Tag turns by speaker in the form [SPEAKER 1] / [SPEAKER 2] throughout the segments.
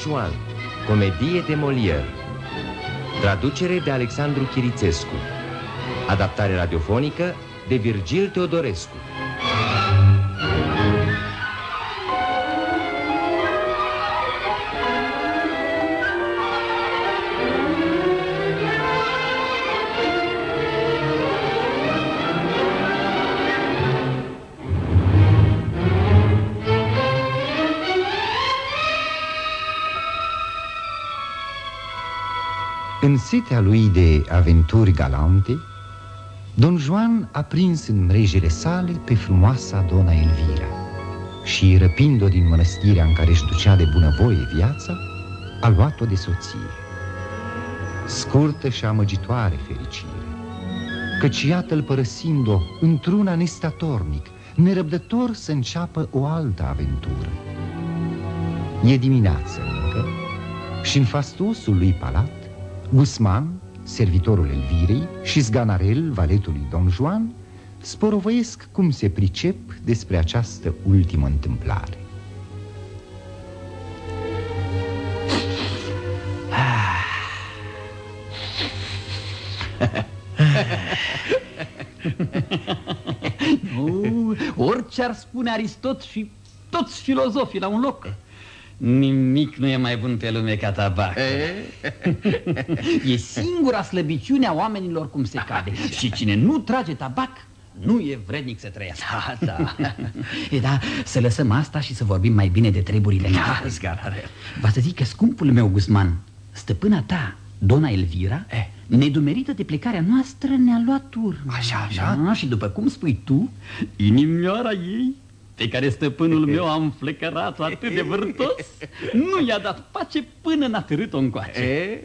[SPEAKER 1] Juan, comedie de Molière. Traducere de Alexandru Chirițescu. Adaptare radiofonică de Virgil Teodorescu.
[SPEAKER 2] În setea lui de aventuri galante, Don Juan a prins în mrejele sale pe frumoasa Dona Elvira și, răpind-o din mănăstirea în care își ducea de bunăvoie viața, a luat-o de soție. Scurtă și amăgitoare fericire, căci iată-l părăsind-o într-una nestatornic, nerăbdător să înceapă o altă aventură. E dimineață încă și în fastuosul lui palat, Guzman, servitorul Elvirei, și Sganarel, valetul lui Don Juan, sporovăiesc cum se pricep despre această ultimă întâmplare.
[SPEAKER 3] Orice ar spune Aristot și toți filozofii la un loc, nimic nu e mai bun pe lume ca tabac. E singura slăbiciune a oamenilor cum se cade. Și cine nu trage tabac nu e vrednic să trăiască.
[SPEAKER 4] Da.
[SPEAKER 3] Da, să lăsăm asta și să vorbim mai bine de treburile noastre. Va să zic că, scumpul meu Guzman, stăpâna ta, Dona Elvira, nedumerită de plecarea noastră, ne-a luat urmă.
[SPEAKER 4] Așa?
[SPEAKER 3] Da, și după cum spui tu, inimioara ei, pe care stăpânul meu a înflecărat-o atât de vârtos, nu i-a dat pace până n-a târât-o încoace.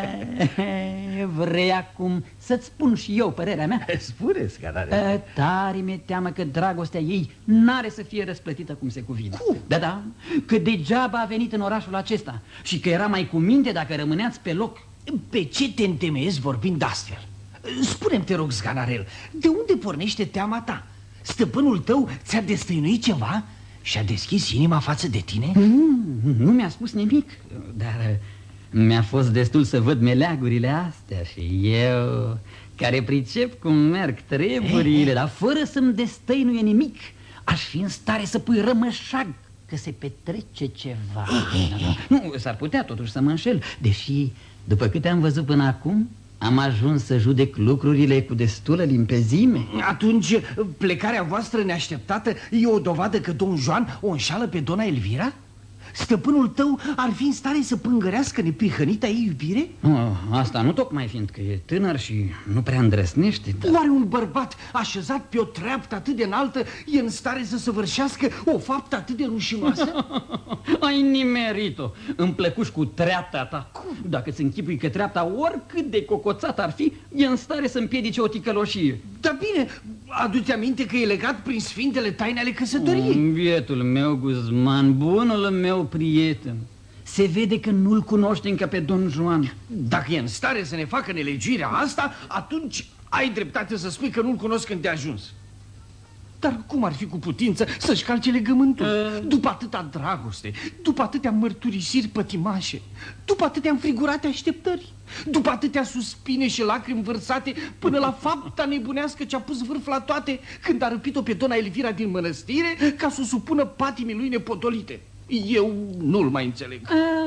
[SPEAKER 3] Vrei acum să-ți spun și eu părerea mea?
[SPEAKER 4] Spune-ți, Sganarel.
[SPEAKER 3] Tare mi-e teamă că dragostea ei n-are să fie răsplătită cum se cuvine. Da, că degeaba a venit în orașul acesta și că era mai cu minte dacă rămâneați pe loc.
[SPEAKER 4] Pe ce te întemeiezi vorbind astfel? Spune-mi, te rog, Sganarel, de unde pornește teama ta? Stăpânul tău ți-a destăinuit ceva și a deschis inima față de tine?
[SPEAKER 3] Nu mi-a spus nimic, dar mi-a fost destul să văd meleagurile astea și eu, care pricep cum merg treburile, dar fără să-mi destăinuie nimic, aș fi în stare să pui rămășag că se petrece ceva. Nu, s-ar putea totuși să mă înșel, deși, după câte am văzut până acum, am ajuns să judec lucrurile cu destulă limpezime.
[SPEAKER 4] Atunci plecarea voastră neașteptată e o dovadă că Don Juan o înșală pe Dona Elvira? Stăpânul tău ar fi în stare să pângărească neprihănita ei iubire?
[SPEAKER 3] Asta nu tocmai, fiindcă e tânăr și nu prea îndrăsnește, dar...
[SPEAKER 4] Oare un bărbat așezat pe o treaptă atât de înaltă e în stare să săvârșească o faptă atât de rușinoasă?
[SPEAKER 3] Ai nimerit-o, îmi plăcuși cu treapta ta. Dacă-ți închipui că treapta, oricât de cocoțată ar fi, e în stare să împiedice o ticăloșie.
[SPEAKER 4] Dar bine, adu-ți aminte că e legat prin sfintele taine ale căsătoriei.
[SPEAKER 3] Bietul meu Guzman, bunul meu prieten, se vede că nu-l cunoști încă pe Don Juan.
[SPEAKER 4] Dacă e în stare să ne facă nelegirea asta, atunci ai dreptate să spui că nu-l cunosc îndeajuns. Dar cum ar fi cu putință să-și calce legământul? După atâta dragoste, după atâtea mărturisiri pătimașe, după atâtea înfrigurate așteptări, după atâtea suspine și lacrimi vărsate, până la fapta nebunească ce-a pus vârf la toate când a răpit-o pe Dona Elvira din mănăstire ca să o supună patimii lui nepotolite. Eu nu-l mai înțeleg.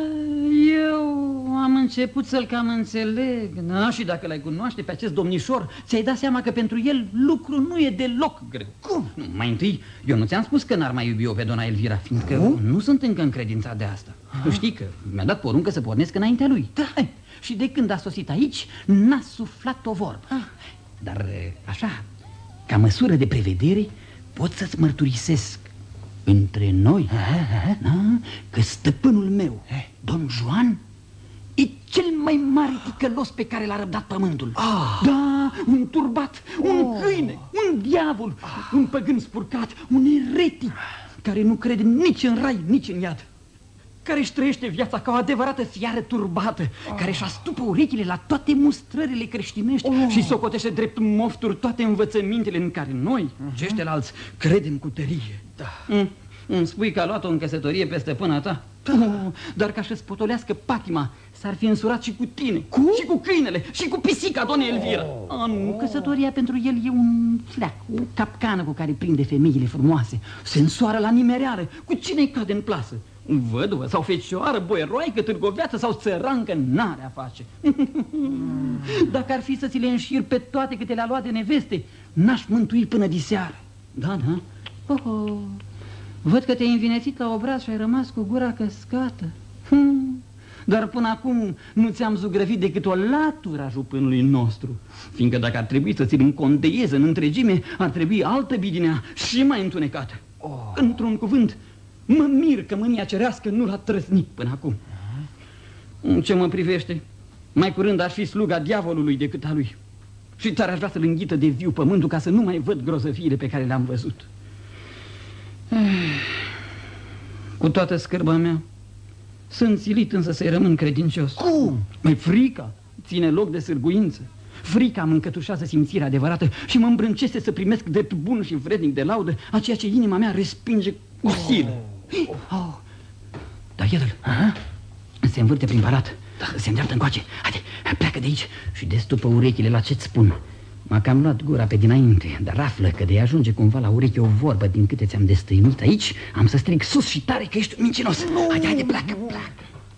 [SPEAKER 3] Eu am început să-l cam înțeleg. Și dacă l-ai cunoaște pe acest domnișor, ți-ai dat seama că pentru el lucru nu e deloc greu.
[SPEAKER 4] Cum?
[SPEAKER 3] Mai întâi, eu nu ți-am spus că n-ar mai iubi-o pe Dona Elvira, fiindcă nu sunt încă încredințat de asta. Tu știi că mi-a dat poruncă să pornesc înaintea lui. Și de când a sosit aici, n-a suflat o vorbă. Dar așa, ca măsură de prevedere, pot să-ți mărturisesc între noi că stăpânul meu, Don Juan, e cel mai mare ticălos pe care l-a răbdat pământul. Da, un turbat, un câine, un diavol, un păgân spurcat, un eretic care nu crede nici în rai, nici în iad, care își trăiește viața ca o adevărată fiară turbată, care își astupă urechile la toate mustrările creștinești și socotește drept mofturi toate învățămintele în care noi, ceștilalți, credem cu tărie. Îmi spui că a luat-o în căsătorie pe stăpâna ta? Dar ca să-ți potolească patima, s-ar fi însurat și cu tine. Și cu câinele, și cu pisica, doamne Elvira. Nu, căsătoria pentru el e un fleac, o capcană cu care prinde femeile frumoase. Se însoară la nimereală, cu cine-i cade în plasă. Văduvă sau fecioară, boieroaică, târgoveață sau țărancă, n-are a face. Dacă ar fi să ți le înșir pe toate câte le-a luat de neveste, n-aș mântui până diseară. Da, da. Văd că te-ai învinețit la obraz și ai rămas cu gura căscată. Dar până acum nu ți-am zugrăvit decât o latură a jupânului nostru. Fiindcă dacă ar trebui să ți-l încondeieze în întregime, ar trebui altă bidinea și mai întunecată. Într-un cuvânt, mă mir că mânia cerească nu l-a trăsnit până acum. În ce mă privește, mai curând aș fi sluga diavolului decât a lui. Și tare aș vrea să-l înghită de viu pământul ca să nu mai văd grozăfiile pe care le-am văzut. Cu toată scârba mea, sunt silit însă să-i rămân credincios.
[SPEAKER 4] Cum?
[SPEAKER 3] Mai frica ține loc de sârguință. Frica mă încătușează simțirea adevărată și mă îmbrâncește să primesc drept bun și vrednic de laudă a ceea ce inima mea respinge cu silă. Dar el se învârte prin palat, se îndreaptă încoace. Haide, pleacă de aici și destupă urechile la ce-ți spun. M-a cam luat gura pe dinainte, dar află că de ajunge cumva la ureche o vorbă din câte ți-am destăinuit aici, am să strig sus și tare că ești un mincinos. Haide, haide, pleacă, pleacă.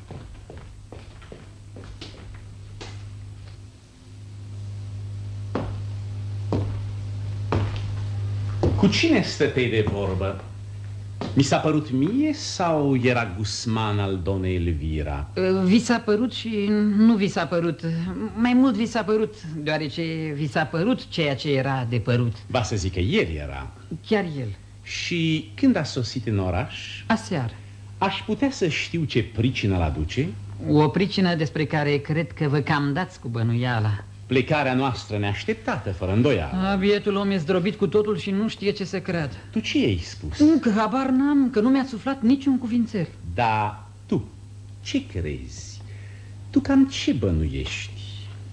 [SPEAKER 5] Cu cine stătei de vorbă? Mi s-a părut mie sau era Gusman al doamnei Elvira?
[SPEAKER 3] Vi s-a părut și nu vi s-a părut. Mai mult vi s-a părut, deoarece vi s-a părut ceea ce era de părut.
[SPEAKER 5] Ba să zic că ieri era.
[SPEAKER 3] Chiar el.
[SPEAKER 5] Și când a sosit în oraș?
[SPEAKER 3] Aseară.
[SPEAKER 5] Aș putea să știu ce pricină l-aduce?
[SPEAKER 3] O pricină despre care cred că vă cam dați cu bănuiala.
[SPEAKER 5] Plecarea noastră neașteptată, fără îndoială.
[SPEAKER 3] Bietul om e zdrobit cu totul și nu știe ce să creadă.
[SPEAKER 5] Tu ce ai spus?
[SPEAKER 3] Că habar n-am, că nu mi-a suflat niciun cuvințel.
[SPEAKER 5] Da, tu, ce crezi? Tu cam ce bănuiești?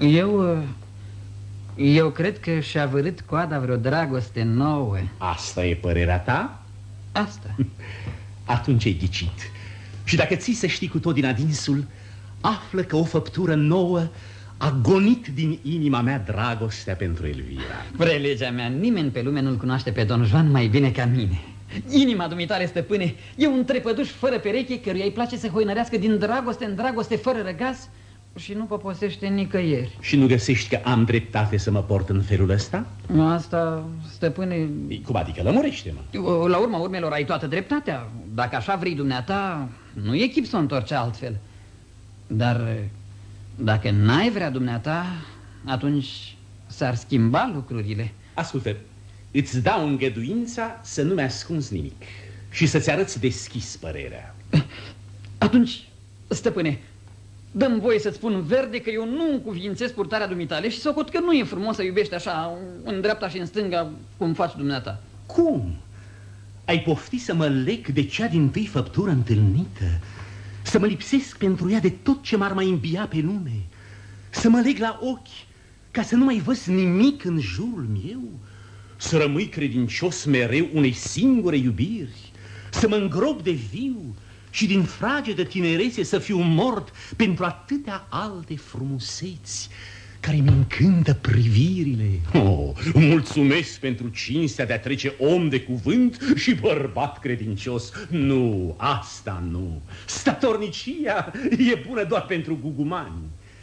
[SPEAKER 3] Eu cred că și-a vărât coada vreo dragoste nouă.
[SPEAKER 5] Asta e părerea ta?
[SPEAKER 3] Asta.
[SPEAKER 5] Atunci ai ghicit. Și dacă ții să știi cu tot din adinsul, află că o făptură nouă a gonit din inima mea dragostea pentru Elvira.
[SPEAKER 3] Prelegea mea, nimeni pe lume nu-l cunoaște pe Don Juan mai bine ca mine. Inima dumitare, stăpâne, e un trepăduș fără pereche căruia îi place să hoinărească din dragoste în dragoste fără răgaz și nu poposește nicăieri. Și
[SPEAKER 5] nu găsești că am dreptate să mă port în felul ăsta?
[SPEAKER 3] Asta, stăpâne...
[SPEAKER 5] Cum adică? Lămurește-mă.
[SPEAKER 3] La urma urmelor ai toată dreptatea. Dacă așa vrei dumneata, nu e chip să o întorci altfel. Dar... dacă n-ai vrea dumneata, atunci s-ar schimba lucrurile.
[SPEAKER 5] Ascultă, îți dau îngăduința să nu mi-ascunzi nimic și să-ți arăți deschis părerea.
[SPEAKER 3] Atunci, stăpâne, dă-mi voie să-ți spun verde că eu nu încuvințez purtarea dumitale și socot că nu e frumos să iubești așa, în dreapta și în stânga, cum faci dumneata.
[SPEAKER 5] Cum? Ai pofti să mă leg de cea dintâi făptură întâlnită? Să mă lipsesc pentru ea de tot ce m-ar mai îmbia pe lume? Să mă leg la ochi ca să nu mai văd nimic în jurul meu? Să rămâi credincios mereu unei singure iubiri? Să mă îngrop de viu și din fragedă tinerețe să fiu mort pentru atâtea alte frumuseți care mi încântă privirile? Mulțumesc pentru cinstea de a trece om de cuvânt și bărbat credincios. Nu, asta nu. Statornicia e bună doar pentru gugumani.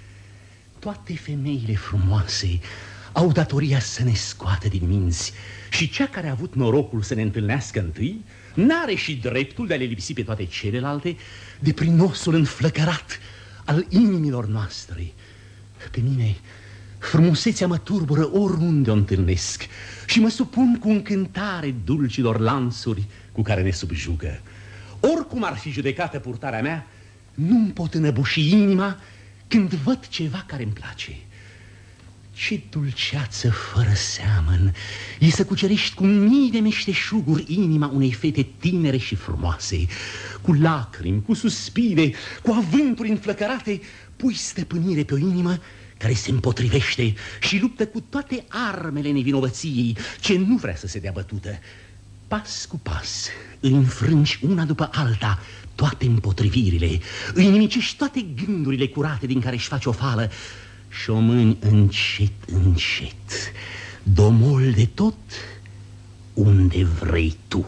[SPEAKER 5] Toate femeile frumoase au datoria să ne scoată din minți și cea care a avut norocul să ne întâlnească întâi n-are și dreptul de a le lipsi pe toate celelalte de prin osul înflăcărat al inimilor noastre. Pe mine frumusețea mă turbură oriunde o întâlnesc și mă supun cu încântare dulcilor lansuri cu care ne subjugă. Oricum ar fi judecată purtarea mea, nu-mi pot înăbuși inima când văd ceva care îmi place. Ce dulceață fără seamăn e să cucerești cu mii de meșteșuguri inima unei fete tinere și frumoase. Cu lacrimi, cu suspine, cu avânturi înflăcărate, pui stăpânire pe o inimă care se împotrivește și luptă cu toate armele nevinovăției, ce nu vrea să se dea bătută. Pas cu pas îi înfrângi una după alta toate împotrivirile, îi nimicești toate gândurile curate din care își faci o fală și o mâni încet, încet, domol de tot unde vrei tu.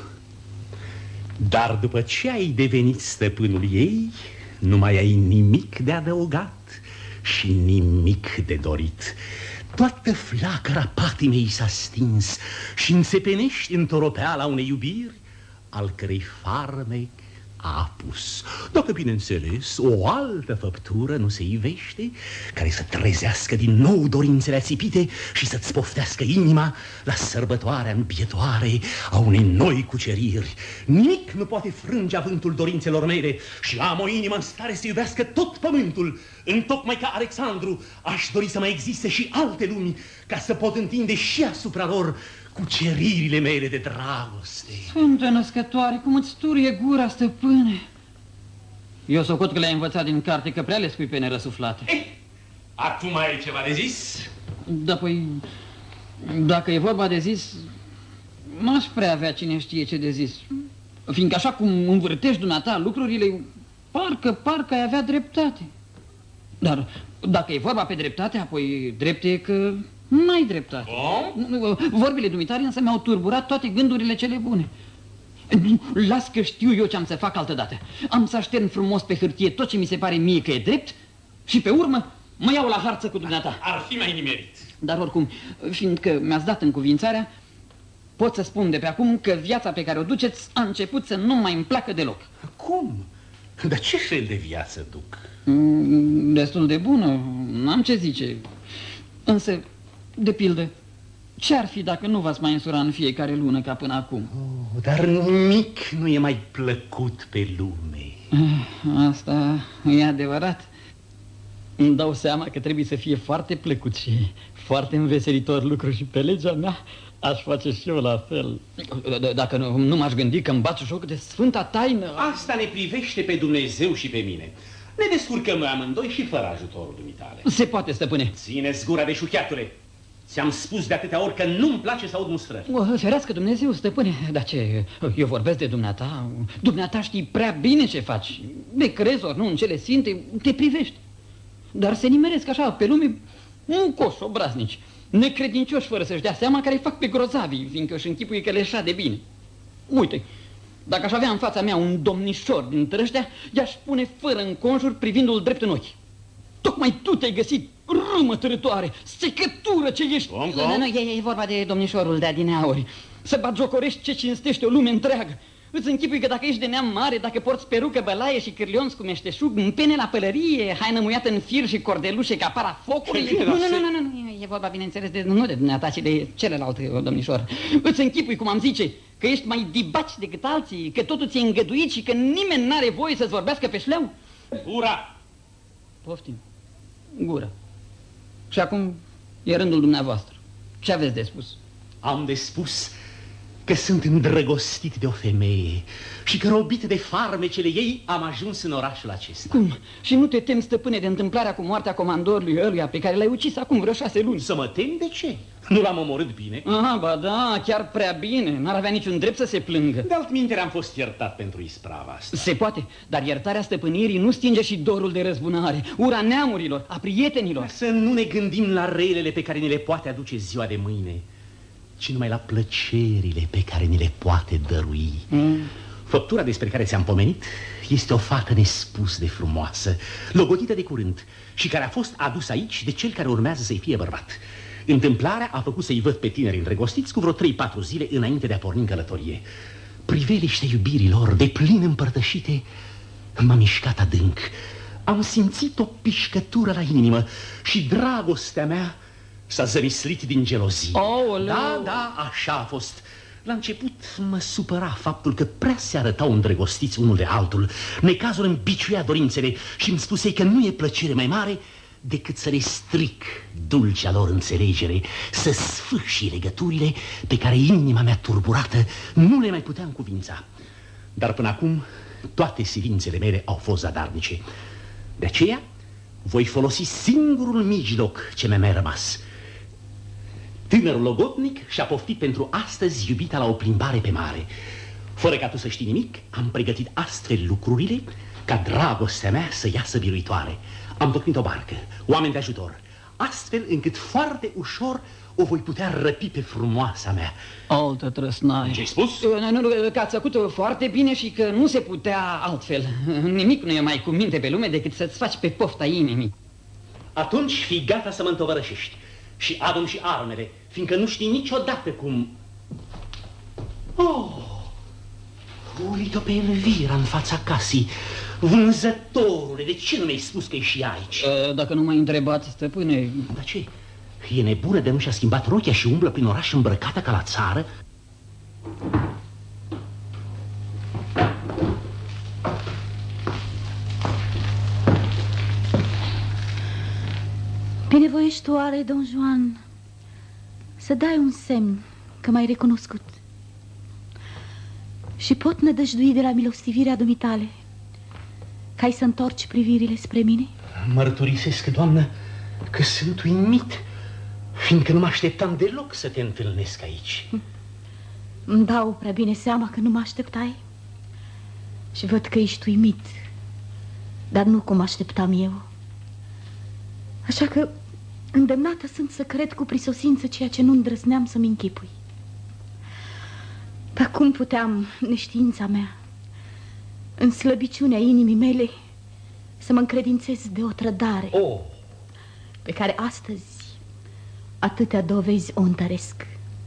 [SPEAKER 5] Dar după ce ai devenit stăpânul ei, nu mai ai nimic de adăugat și nimic de dorit. Toată flacăra patimei s-a stins și înțepenești în toropeala unei iubiri al cărei farmec a apus, dacă bineînțeles o altă făptură nu se ivește, care să trezească din nou dorințele ațipite și să-ți poftească inima la sărbătoarea împietoare a unei noi cuceriri. Nimic nu poate frânge avântul dorințelor mele și am o inimă în stare să iubească tot pământul. Întocmai ca Alexandru aș dori să mai existe și alte lumi, ca să pot întinde și asupra lor cuceririle mele de dragoste.
[SPEAKER 3] Sfântă Născătoare, cum îți turie gura, stăpâne. Eu socot că le-ai învățat din carte, că prea le spui pe nerăsuflate.
[SPEAKER 5] Acum ai ceva de zis?
[SPEAKER 3] Da, păi, dacă e vorba de zis, n-aș prea avea cine știe ce de zis. Fiindcă așa cum învârtești dumneata lucrurile, parcă ai avea dreptate. Dar dacă e vorba pe dreptate, apoi drept e că n-ai dreptate. Vorbile dumitare însă mi-au turburat toate gândurile cele bune. Las că știu eu ce am să fac altădată. Am să aștern frumos pe hârtie tot ce mi se pare mie că e drept și pe urmă mă iau la harță cu dumneata.
[SPEAKER 5] Ar fi mai nimerit.
[SPEAKER 3] Dar oricum, fiindcă mi-ați dat încuvințarea, pot să spun de pe acum că viața pe care o duceți a început să nu mai îmi placă deloc.
[SPEAKER 5] Cum? Dar ce fel de viață duc?
[SPEAKER 3] Destul de bună, n-am ce zice. Însă, de pildă, ce-ar fi dacă nu v-ați mai însura în fiecare lună ca până acum?
[SPEAKER 5] Dar nimic nu e mai plăcut pe lume.
[SPEAKER 3] Asta e adevărat. Îmi dau seama că trebuie să fie foarte plăcut și foarte înveselitor lucru și pe legea mea aș face și eu la fel. Dacă nu m-aș gândi că îmi bați joc de sfânta taină.
[SPEAKER 5] Asta ne privește pe Dumnezeu și pe mine. Ne descurcăm noi amândoi și fără ajutorul dumitale.
[SPEAKER 3] Se poate, stăpâne.
[SPEAKER 5] Ține-ți gura de șuchiatule. Ți-am spus de atâtea ori că nu-mi place să aud mustrări.
[SPEAKER 3] Ferească Dumnezeu, stăpâne. Dar ce? Eu vorbesc de dumneata. Dumneata știi prea bine ce faci. De crezi ori nu în cele sfinte, te privești. Dar se nimeresc așa pe lume încoși, obraznici, necredincioși fără să-și dea seama, care îi fac pe grozavi, fiindcă își închipuie că le așa de bine. Uite, dacă aș avea în fața mea un domnișor dintre ăștia, i-aș pune fără înconjur privindu-l drept în ochi. Tocmai tu te-ai găsit, râmă târătoare, secătură ce ești. Nu, e vorba de domnișorul de adineauri. Să batjocorești ce cinstește o lume întreagă. Îți închipui că dacă ești de neam mare, dacă porți perucă, bălaie și cârlion cu meșteșug, pene la pălărie, haină muiată în fir și cordelușe ca para focului. Nu, e vorba bineînțeles nu de dumneata, ci de celălalt domnișor. Îți închipui, cum am zice, că ești mai dibaci decât alții, că totul ți-e îngăduit și că nimeni n-are voie să-ți vorbească pe șleau.
[SPEAKER 5] Gura!
[SPEAKER 3] Poftim, gura. Și acum e rândul dumneavoastră. Ce aveți de spus?
[SPEAKER 5] Am de spus că sunt îndrăgostit de o femeie și că, robit de farmecele ei, am ajuns în orașul acesta.
[SPEAKER 3] Cum? Și nu te temi, stăpâne, de întâmplarea cu moartea comandorului ăluia pe care l-ai ucis acum vreo 6 luni?
[SPEAKER 5] Să mă tem de ce? Nu l-am omorât bine?
[SPEAKER 3] Aha, ba da, chiar prea bine. N-ar avea niciun drept să se plângă.
[SPEAKER 5] De altminteri am fost iertat pentru isprava asta.
[SPEAKER 3] Se poate, dar iertarea stăpânirii nu stinge și dorul de răzbunare, ura neamurilor, a prietenilor.
[SPEAKER 5] Să nu ne gândim la relele pe care ni le poate aduce ziua de mâine, ci numai la plăcerile pe care ni le poate dărui. Făptura despre care ți-am pomenit este o fată nespus de frumoasă, logodită de curând și care a fost adusă aici de cel care urmează să-i fie bărbat. Întâmplarea a făcut să-i văd pe tineri îndrăgostiți cu vreo 3-4 zile înainte de a porni în călătorie. Priveliștea iubirilor de plin împărtășite m-a mișcat adânc. Am simțit o pișcătură la inimă și dragostea mea s-a zămislit din gelozie. Da, așa a fost. La început mă supăra faptul că prea se arătau îndrăgostiți unul de altul. Necazul îmi biciuia dorințele și îmi spusei că nu e plăcere mai mare decât să le stric dulcea lor înțelegere, să sfâșii legăturile pe care inima mea turburată nu le mai putea încuvința. Dar până acum toate silințele mele au fost zadarnice. De aceea voi folosi singurul mijloc ce mi-a mai rămas. Tânărul logodnic și-a poftit pentru astăzi iubita la o plimbare pe mare. Fără ca tu să știi nimic, am pregătit astfel lucrurile ca dragostea mea să iasă biruitoare. Am tocmit o barcă, oameni de ajutor, astfel încât foarte ușor o voi putea răpi pe frumoasa mea.
[SPEAKER 3] Altă trăsnaie.
[SPEAKER 5] Ce-ai spus?
[SPEAKER 3] Nu, că ați făcut foarte bine și că nu se putea altfel. Nimic nu e mai cu minte pe lume decât să-ți faci pe pofta inimii.
[SPEAKER 5] Atunci fii gata să mă întovărășești și adu-mi și armele, fiindcă nu știi niciodată cum... Oh! Uite-o pe Elvira în fața casei. Vânzătorule, de ce nu mi-ai spus că e și aici?
[SPEAKER 3] Dacă nu m-ai întrebat, stăpâne...
[SPEAKER 5] Dar ce? E nebună de nu și-a schimbat rochia și umblă prin oraș îmbrăcată ca la țară?
[SPEAKER 6] Binevoiești tu, oare, Don Juan, să dai un semn că m-ai recunoscut și pot nădăjdui de la milostivirea dumitale că ai să întorci privirile spre mine?
[SPEAKER 5] Mărturisesc, doamnă, că sunt uimit, fiindcă nu mă așteptam deloc să te întâlnesc aici.
[SPEAKER 6] Îmi dau prea bine seama că nu mă așteptai și văd că ești uimit, dar nu cum așteptam eu. Așa că îndemnată sunt să cred cu prisosință ceea ce nu îndrăzneam să-mi închipui. Dar cum puteam, neștiința mea, în slăbiciunea inimii mele, să mă încredințez de o trădare pe care astăzi atâtea dovezi o întăresc?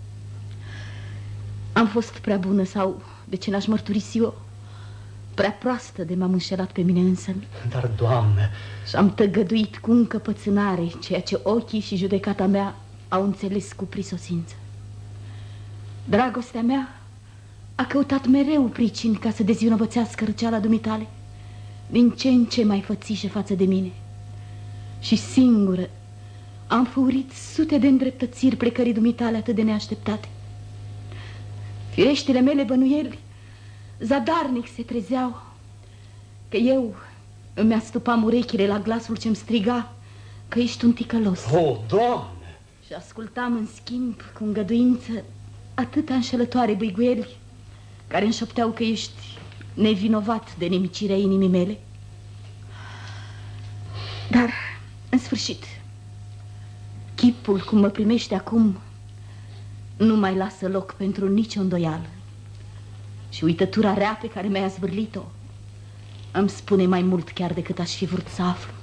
[SPEAKER 6] Am fost prea bună sau, de ce n-aș mărturisi eu, prea proastă de m-am înșelat pe mine însă.
[SPEAKER 5] Dar, doamnă...
[SPEAKER 6] Și-am tăgăduit cu încăpățânare ceea ce ochii și judecata mea au înțeles cu prisosință. Dragostea mea a căutat mereu pricini ca să dezvinovățească răceala dumitale, din ce în ce mai fățișe față de mine. Și singură am făurit sute de îndreptățiri plecării dumitale atât de neașteptate. Fireștile mele bănuieli zadarnic se trezeau că eu îmi astupam urechile la glasul ce-mi striga că ești un ticălos.
[SPEAKER 5] Doamne!
[SPEAKER 6] Și ascultam în schimb cu îngăduință atâta înșelătoare băiguieli care îmi șopteau că ești nevinovat de nemicirea inimii mele. Dar, în sfârșit, chipul cum mă primește acum nu mai lasă loc pentru nicio îndoială. Și uitătura rea pe care mi-ai zvârlit-o îmi spune mai mult chiar decât aș fi vrut să aflu.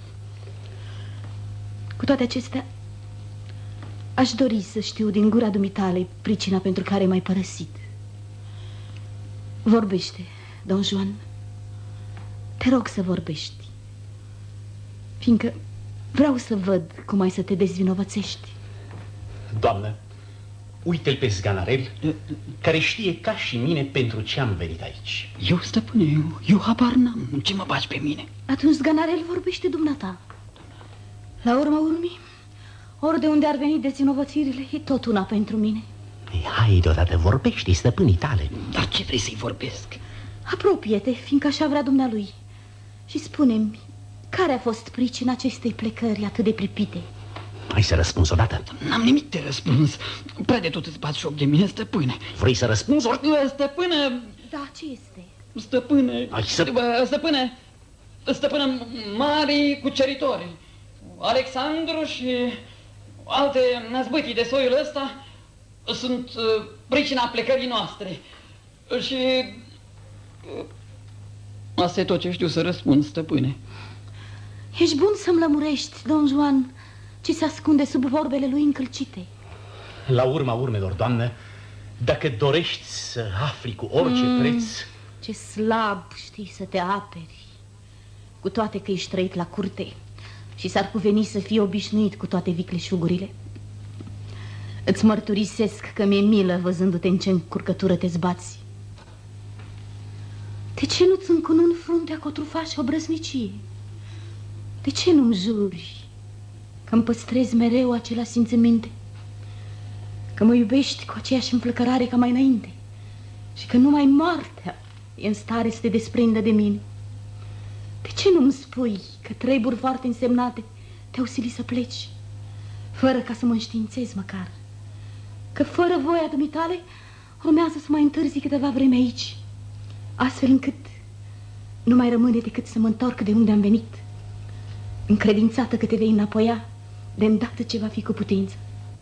[SPEAKER 6] Cu toate acestea, aș dori să știu din gura dumitale pricina pentru care m-ai părăsit. Vorbește, Don Juan. Te rog să vorbești, fiindcă vreau să văd cum ai să te dezvinovățești.
[SPEAKER 5] Doamnă, uite-l pe Zganarel, care știe ca și mine pentru ce am venit aici.
[SPEAKER 3] Eu, stăpâne, eu habar n-am. Ce mă bagi pe mine?
[SPEAKER 6] Atunci, Zganarel, vorbește dumneata. La urma urmii, ori de unde ar veni dezvinovățirile, e tot una pentru mine.
[SPEAKER 5] Hai, deodată vorbește, stăpânii tale.
[SPEAKER 3] Dar ce vrei să-i vorbesc?
[SPEAKER 6] Apropie-te, fiindcă așa vrea dumnealui, și spune-mi, care a fost pricina acestei plecări atât de pripite?
[SPEAKER 5] Hai să răspunzi odată.
[SPEAKER 3] N-am nimic de răspuns. Prea de tot îți bați joc de mine, stăpâne.
[SPEAKER 5] Vrei să răspunzi ori?
[SPEAKER 3] Stăpâne!
[SPEAKER 6] Da, ce este?
[SPEAKER 3] Stăpâne!
[SPEAKER 5] Stăpâne!
[SPEAKER 3] Stăpâne, mari cuceritori, Alexandru și alte năzbâtii de soiul ăsta sunt pricina plecării noastre. Și asta e tot ce știu să răspund, stăpâne.
[SPEAKER 6] Ești bun să-mi lămurești, Don Juan, ce se ascunde sub vorbele lui încălcite.
[SPEAKER 5] La urma urmelor, doamnă, dacă dorești să afli cu orice preț...
[SPEAKER 6] Ce slab știi să te aperi, cu toate că ești trăit la curte și s-ar cuveni să fii obișnuit cu toate vicleșugurile. Îți mărturisesc că mi-e milă văzându-te în ce încurcătură te zbați. De ce nu-ți încununi fruntea cu o trufașă obrăznicie? De ce nu-mi juri că-mi păstrezi mereu acela simțăminte, că mă iubești cu aceeași înflăcărare ca mai înainte și că numai moartea e în stare să te desprindă de mine? De ce nu-mi spui că treburi foarte însemnate te-au silit să pleci, fără ca să mă înștiințezi măcar, că fără voia dumitale urmează să mai întârzi câteva vreme aici, astfel încât nu mai rămâne decât să mă întorc de unde am venit, încredințată că te vei înapoia de îndată ce va fi cu putință.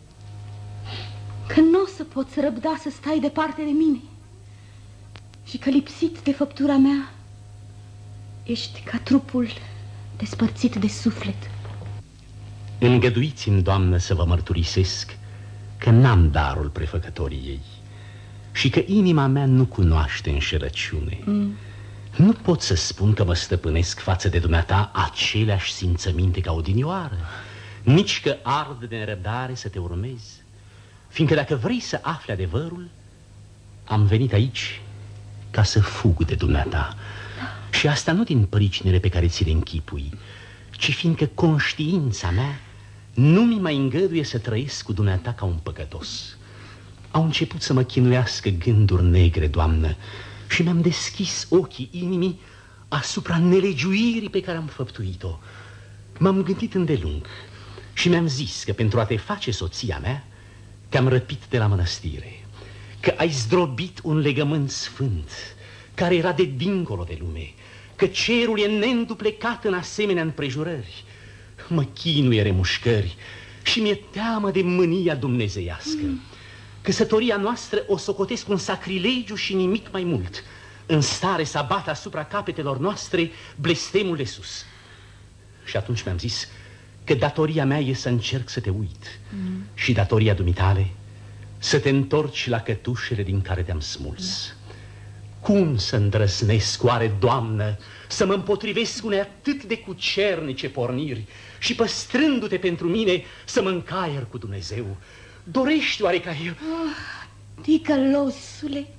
[SPEAKER 6] Că nu o să poți răbda să stai departe de mine și că lipsit de făptura mea ești ca trupul despărțit de suflet.
[SPEAKER 5] Îngăduiți-mi, doamnă, să vă mărturisesc că n-am darul prefăcătoriei și că inima mea nu cunoaște înșelăciune. Nu pot să spun că mă stăpânesc față de dumneata aceleași simțăminte ca odinioară, nici că ard de nerăbdare să te urmez, fiindcă dacă vrei să afli adevărul, am venit aici ca să fug de dumneata. Și asta nu din pricinele pe care ți le închipui, ci fiindcă conștiința mea nu mi mai îngăduie să trăiesc cu dumneata ca un păcătos. Au început să mă chinuiască gânduri negre, doamnă, și mi-am deschis ochii inimii asupra nelegiuirii pe care am făptuit-o. M-am gândit îndelung și mi-am zis că pentru a te face soția mea te-am răpit de la mănăstire, că ai zdrobit un legământ sfânt care era de dincolo de lume, că cerul e neînduplecat în asemenea împrejurări. Mă chinuie remușcări și mi-e teamă de mânia dumnezeiască. Căsătoria noastră o socotesc un sacrilegiu și nimic mai mult, în stare să abată asupra capetelor noastre blestemul de sus. Și atunci mi-am zis că datoria mea e să încerc să te uit și datoria dumitale să te întorci la cătușele din care te-am smuls. Cum să îndrăznesc, oare, doamnă, să mă împotrivesc unei atât de cucernice porniri și, păstrându-te pentru mine, să mă încaier cu Dumnezeu? Dorești oare ca eu...
[SPEAKER 6] Ticălosule,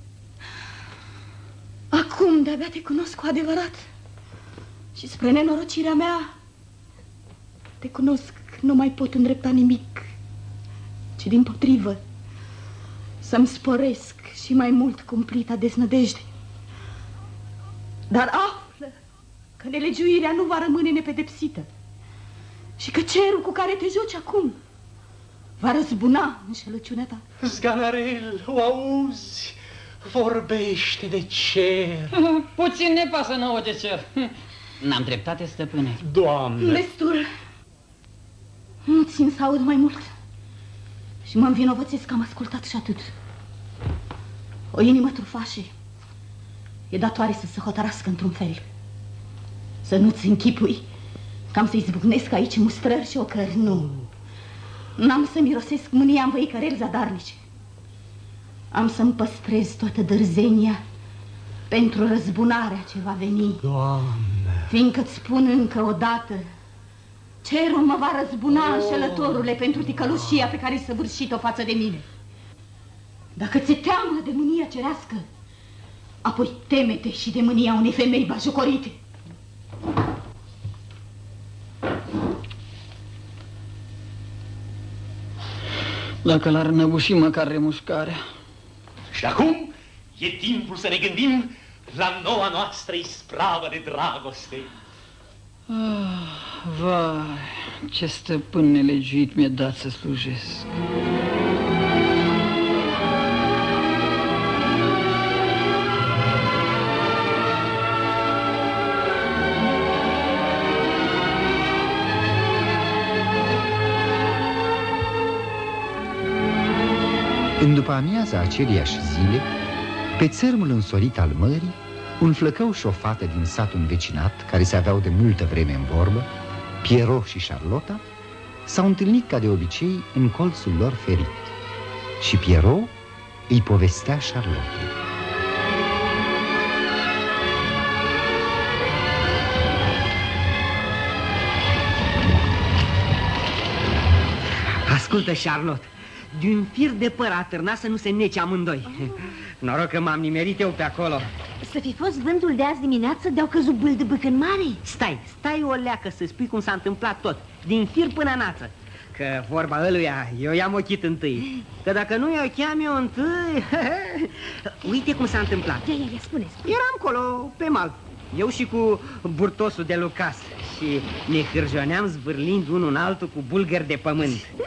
[SPEAKER 6] acum de-abia te cunosc cu adevărat și spre nenorocirea mea te cunosc că nu mai pot îndrepta nimic, ci dimpotrivă să-mi sporesc și mai mult cumplita deznădejde. Dar află că nelegiuirea nu va rămâne nepedepsită și că cerul cu care te joci acum va răzbuna înșelăciunea ta.
[SPEAKER 5] Zganarel, o auzi? Vorbește de cer.
[SPEAKER 3] Puțin ne pasă nouă de cer. N-am dreptate, stăpâne.
[SPEAKER 5] Doamne!
[SPEAKER 6] Destul. Nu țin să aud mai mult și mă învinovățesc că am ascultat și atât. O inimă trufașă e datoare să se hotărască într-un fel. Să nu-ți închipui că am să izbucnesc aici mustrări și ocări. Nu. N-am să mirosesc mânia în văicăreli zadarnice. Am să-mi păstrez toată dârzenia pentru răzbunarea ce va veni.
[SPEAKER 5] Doamne!
[SPEAKER 6] Fiindcă-ți spun încă o dată, cerul mă va răzbuna, înșelătorule, pentru ticălușia pe care ai săvârșit-o față de mine. Dacă ți-e teamă de mânia cerească, apoi teme-te și de mânia unei femei bajocorite.
[SPEAKER 3] Dacă l-ar năbuși măcar remușcarea.
[SPEAKER 5] Și acum e timpul să ne gândim la noua noastră ispravă de dragoste.
[SPEAKER 3] Vai, ce stăpân nelegiuit mi-e dat să slujesc.
[SPEAKER 2] În după amiaza aceleiași zile, pe țărmul însorit al mării, un flăcău și o fată din satul învecinat, care se aveau de multă vreme în vorbă, Pierrot și Charlotta, s-au întâlnit ca de obicei în colțul lor ferit. Și Pierrot îi povestea Charlottei.
[SPEAKER 7] Ascultă, Charlotte, de un fir de păr atârnat să nu se nece amândoi. Noroc că m-am nimerit eu pe acolo.
[SPEAKER 8] Să fi fost vântul de azi dimineață de-au căzut bâldăbâc în mare?
[SPEAKER 7] Stai o leacă să spui cum s-a întâmplat tot, din fir până nață. Că vorba ăluia, eu i-am ochit întâi. Că dacă nu i-o cheam eu întâi... Uite cum s-a întâmplat.
[SPEAKER 8] Ia, spune.
[SPEAKER 7] Eram acolo, pe mal, eu și cu burtosul de Lucas. Și ne hârjoneam zvârlind unul în altul cu bulgări de pământ.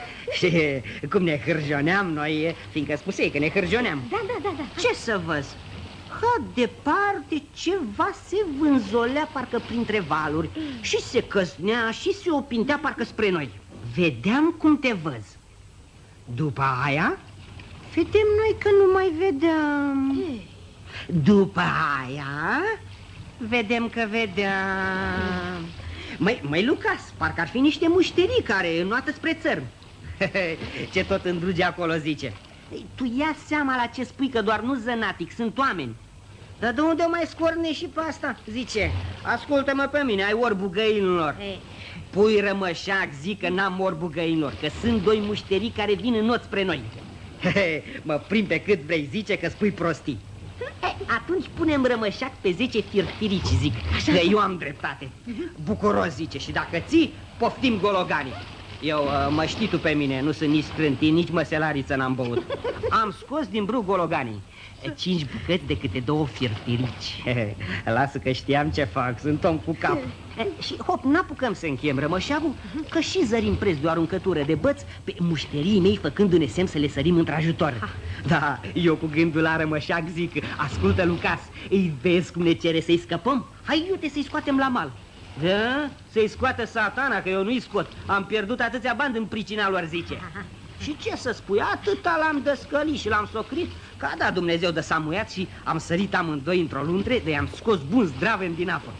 [SPEAKER 7] Și cum ne hârjoneam noi, fiindcă spusei că ne hârjoneam.
[SPEAKER 8] Da.
[SPEAKER 7] Ce să văz? Ha, departe ceva se vânzolea parcă printre valuri și se căsnea și se opintea parcă spre noi. Vedeam cum te văz. După aia, vedem noi că nu mai vedeam. După aia, vedem că vedeam. Măi, Lucas, parcă ar fi niște mușterii care înoată spre țărm. Ce tot îndruge acolo, zice. Ei, tu ia seama la ce spui, că doar nu zănatic, sunt oameni. Dar de unde mai scorne și pe asta? Zice, ascultă-mă pe mine, ai orbul găinilor. Pui rămășac, zic că n-am orbul găinilor, că sunt doi mușterii care vin în not spre noi. Mă prind pe cât vrei, zice că spui prostii. Atunci punem rămășac pe 10 firfirici, zic. Așa. Că eu am dreptate. Bucuros, zice, și dacă ții, poftim gologanii. Eu, mă știi tu pe mine, nu sunt nici scrântin, nici măselariță n-am băut. Am scos din brug gologanii 5 bucăți de câte 2 firfirici. Lasă că știam ce fac, sunt om cu cap. Și hop, n-apucăm să încheiem rămășagul, că și zărim preț de o aruncătură de băți pe mușterii mei, făcându-ne semn să le sărim într-ajutor. Da, eu cu gândul la rămășag zic, ascultă, Lucas, îi vezi cum ne cere să-i scăpăm? Hai, iute, să-i scoatem la mal. Da? Să-i scoată satana, că eu nu-i scot. Am pierdut atâția bani în pricina lor, zice. Și ce să spui, atâta l-am dăscălit și l-am socrit, că a dat Dumnezeu de s-a muiat și am sărit amândoi într-o luntre, de i-am scos bun zdravem din apă.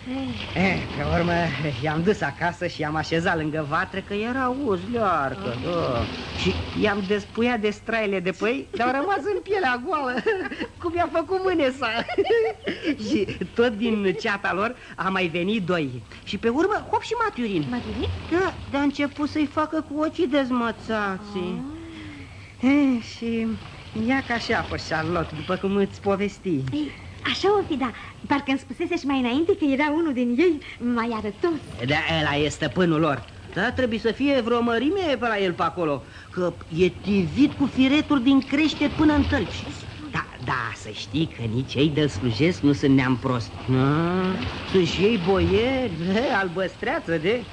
[SPEAKER 7] Pe urmă i-am dus acasă și i-am așezat lângă vatră, că era uzlearcă, și i-am despuiat de straile de păi, dar au rămas în pielea goală, cum i-a făcut mânesa. Și tot din ceata lor a mai venit 2. Și pe urmă, hop, și Maturin.
[SPEAKER 8] Maturin?
[SPEAKER 7] Da, dar a început să-i facă cu ochii dezmățați. Și ia că așa a fost Charlotte, după cum îți povesti.
[SPEAKER 8] Așa o fi, da. Parcă îmi spusese și mai înainte că era unul din ei mai arătos.
[SPEAKER 7] Da, ăla e stăpânul lor. Da, trebuie să fie vreo mărime pe la el pe acolo, că e tivit cu fireturi din creștet până în tălpi. Da, să știi că nici ei de-l slujesc nu sunt neam prost. Sunt și ei boieri, albăstreață de...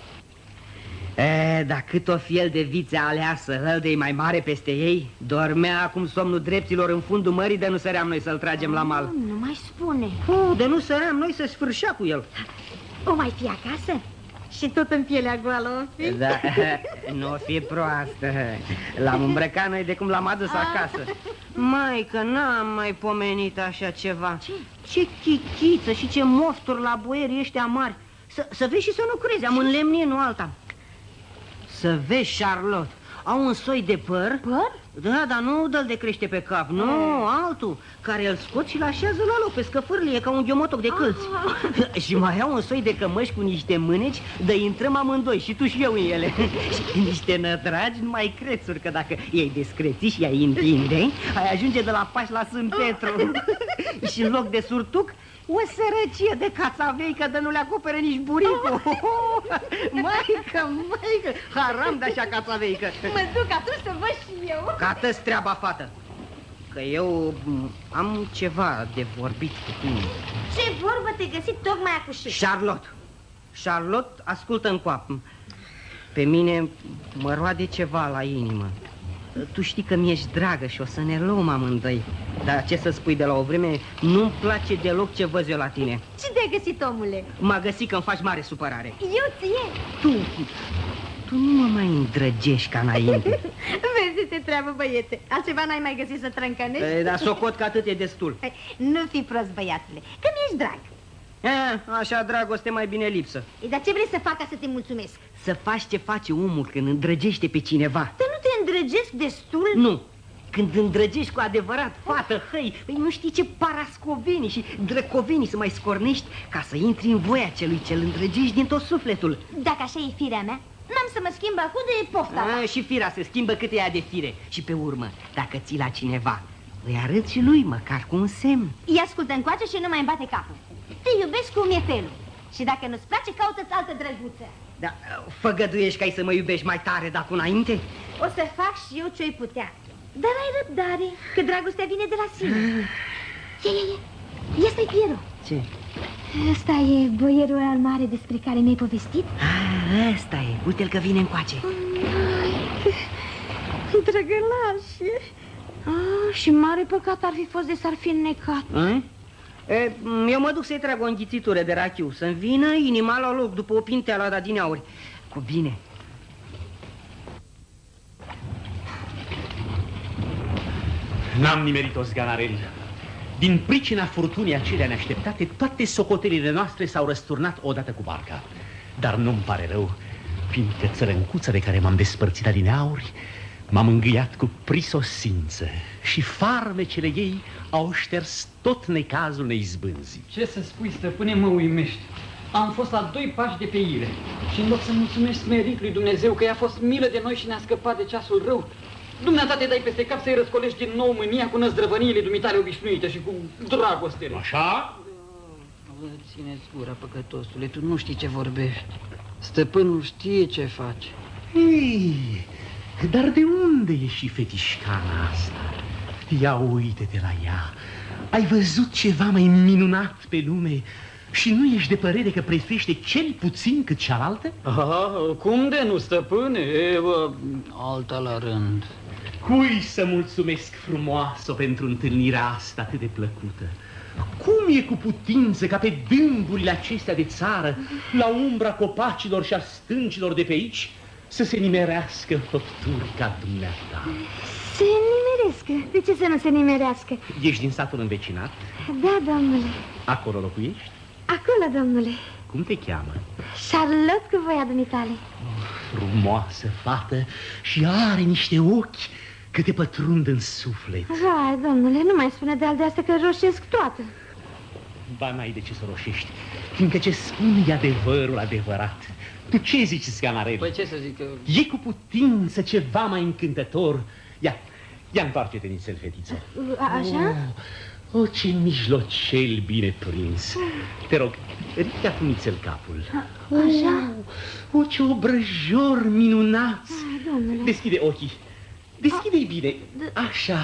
[SPEAKER 7] Dar cât o fi el de vițe aleasă, ăl de-i mai mare peste ei, dormea acum somnul dreptilor în fundul mării, de nu săream noi să-l tragem la mal.
[SPEAKER 8] Nu mai spune.
[SPEAKER 7] De nu săream noi să sfârșea cu el.
[SPEAKER 8] O mai fi acasă? Și tot în pielea goală o fi?
[SPEAKER 7] Da, nu o fi proastă. L-am îmbrăcat noi de cum l-am adus acasă. Mai că n-am mai pomenit așa ceva. Ce chichiță și ce mofturi la boierii ăștia mari. Să vezi și să nu crezi, am înlemnit, nu alta. Să vezi, Charlotte, au un soi de păr.
[SPEAKER 8] Păr?
[SPEAKER 7] Da, dar nu dă-l de crește pe cap, nu, altul, care îl scot și-l așează la loc pe scăfârlie, ca un ghiomotoc de câlți. Și mai au un soi de cămăși cu niște mâneci, de intrăm amândoi, și tu și eu în ele. Și niște nădragi numai crețuri, că dacă i-ai descreți și i-ai întinde, ai ajunge de la Pași la Sfânt Petru. Și în loc de surtuc, o sărăcie de cațaveică, de nu le acoperă nici buricul. Maică, haram de așa cațaveică.
[SPEAKER 8] Mă duc atunci să văd și eu.
[SPEAKER 7] Gata-ți treaba, fată, că eu am ceva de vorbit cu tine.
[SPEAKER 8] Ce vorbă te găsit tocmai acușit?
[SPEAKER 7] Charlotte, ascultă în coap. Pe mine mă roade ceva la inimă. Tu știi că mi-ești dragă și o să ne luăm amândoi. Dar ce să spui, de la o vreme nu-mi place deloc ce văz eu la tine.
[SPEAKER 8] Ce te-ai găsit, omule?
[SPEAKER 7] M-a găsit că îmi faci mare supărare.
[SPEAKER 8] Eu ție?
[SPEAKER 7] Tu nu mă mai îndrăgești ca înainte.
[SPEAKER 8] Vezi ce treabă, băiete. Altceva n-ai mai găsit să trâncănești?
[SPEAKER 7] Dar socot că atât e destul.
[SPEAKER 8] Nu fi prost, băiatule, că mi-ești drag.
[SPEAKER 7] Așa, dragoste, mai bine lipsă.
[SPEAKER 8] Dar ce vrei să fac ca să te mulțumesc?
[SPEAKER 7] Să faci ce face omul când îndrăgește pe cineva.
[SPEAKER 8] Dar nu te îndrăgesc destul?
[SPEAKER 7] Nu. Când îndrăgești cu adevărat, fată, hăi, nu știi ce parascovenii și drăcovenii să mai scornești ca să intri în voia celui ce îl îndrăgești din tot sufletul.
[SPEAKER 8] Dacă așa e firea mea, n-am să mă schimb acum de pofta ta.
[SPEAKER 7] Și firea se schimbă cât e ea de fire. Și pe urmă, dacă ții la cineva, îi arăți și lui, măcar cu un semn.
[SPEAKER 8] Ia ascultă încoace și nu mai îmi bate capul. Te iubesc cum e felul. Și dacă nu-ți place, caută-ți altă drăguță.
[SPEAKER 7] Da, făgăduiești că ai să mă iubești mai tare de acum înainte?
[SPEAKER 8] O să fac și eu ce-i putea. Dar ai răbdare, că dragostea vine de la sine. Ia stai, Piero.
[SPEAKER 7] Ce?
[SPEAKER 8] Ăsta e boierul al mare despre care mi-ai povestit?
[SPEAKER 7] Ăsta e, uite-l că vine încoace.
[SPEAKER 6] Drăgălașe. Și mare păcat ar fi fost de s-ar fi înnecat.
[SPEAKER 7] Eu mă duc să-i trag o înghițitură de rachiu, să-mi vină inima la loc după o pinteală din aur. Cu bine.
[SPEAKER 5] N-am nimerit-o, Zganarel. Din pricina furtunii acelea neașteptate, toate socotelile noastre s-au răsturnat odată cu barca. Dar nu-mi pare rău, fiindcă țărâncuța de care m-am despărțit adineauri m-am îngâiat cu prisosință și farmecele ei au șters tot necazul neizbânzii.
[SPEAKER 3] Ce să spui, stăpâne, mă uimești. Am fost la 2 pași de pe Ire și în loc să mulțumesc smerit lui Dumnezeu că i-a fost milă de noi și ne-a scăpat de ceasul rău, dumneata te dai peste cap să-i răscolești din nou mânia cu năzdrăvăniile dumitale obișnuite și cu dragostele.
[SPEAKER 5] Așa?
[SPEAKER 3] Ține-ți gura, păcătosule, tu nu știi ce vorbești. Stăpânul știe ce face.
[SPEAKER 5] Ei, dar de unde e și fetișcana asta? Ia uite-te la ea. Ai văzut ceva mai minunat pe lume și nu ești de părere că prețuiește cel puțin cât cealaltă?
[SPEAKER 3] Cum de nu, stăpâne? Alta la rând.
[SPEAKER 5] Cui să mulțumesc, frumoasă, pentru întâlnirea asta atât de plăcută? Cum e cu putință ca pe dâmburile acestea de țară, la umbra copacilor și a stâncilor de pe aici, să se nimerească făpturi ca dumneata?
[SPEAKER 6] Se nimerească? De ce să nu se nimerească?
[SPEAKER 5] Ești din satul învecinat?
[SPEAKER 6] Da, domnule.
[SPEAKER 5] Acolo locuiești?
[SPEAKER 6] Acolo, domnule.
[SPEAKER 5] Cum te cheamă?
[SPEAKER 6] Charlotte cu voia dumitale.
[SPEAKER 5] Frumoasă fată și are niște ochi că te pătrund în suflet.
[SPEAKER 6] Vai, domnule, nu mai spune de astea că roșesc toată.
[SPEAKER 5] Ba, n-ai de ce să roșești, fiindcă ce spun e adevărul adevărat. Tu ce zici, Zganarel?
[SPEAKER 3] Păi ce să zic?
[SPEAKER 5] E cu putință ceva mai încântător. Ia întoarce-te nițel, fetiță.
[SPEAKER 6] Așa?
[SPEAKER 5] Ce mijlocel bine prins. Te rog, ridică cu nițel capul.
[SPEAKER 6] Așa?
[SPEAKER 5] Ce obrăjori minunați.
[SPEAKER 6] Domnule.
[SPEAKER 5] Deschide ochii. Deschide-i bine. Așa.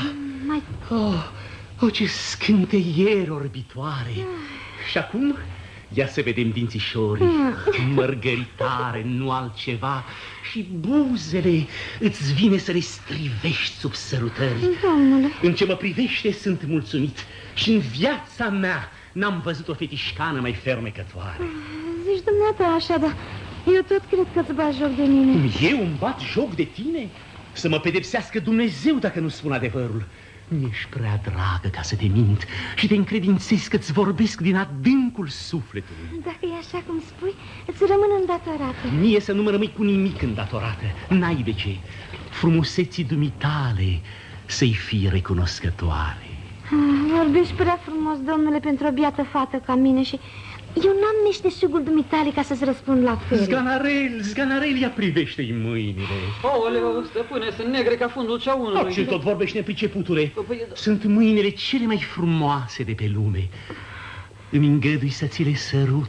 [SPEAKER 5] Ce scânteieri orbitoare. Și acum, ia să vedem dințișorii. Mărgăritare, nu altceva. Și buzele, îți vine să le strivești sub sărutări.
[SPEAKER 6] Domnule.
[SPEAKER 5] În ce mă privește, sunt mulțumit. Și în viața mea n-am văzut o fetișcană mai fermecătoare.
[SPEAKER 6] Zici dumneata așa, dar eu tot cred că îți bagi joc de mine.
[SPEAKER 5] Eu îmi bat joc de tine? Să mă pedepsească Dumnezeu dacă nu spun adevărul. Mi-ești prea dragă ca să te mint și te încredințez că-ți vorbesc din adâncul sufletului.
[SPEAKER 6] Dacă e așa cum spui, îți rămân îndatorată.
[SPEAKER 5] Mie să nu mă rămâi cu nimic îndatorată. N-ai de ce. Frumuseții dumitale să-i fii recunoscătoare.
[SPEAKER 6] Vorbești prea frumos, domnule, pentru o biată fată ca mine și eu n-am meșteșugul dumitale ca să-ți răspund la fel.
[SPEAKER 5] Zganarel, ia privește-i mâinile.
[SPEAKER 3] Oleu, stăpâne, sunt negre ca fundul ceaunului.
[SPEAKER 5] Ce tot vorbești nepriceputule? Sunt mâinile cele mai frumoase de pe lume. Îmi îngădui să ți le sărut,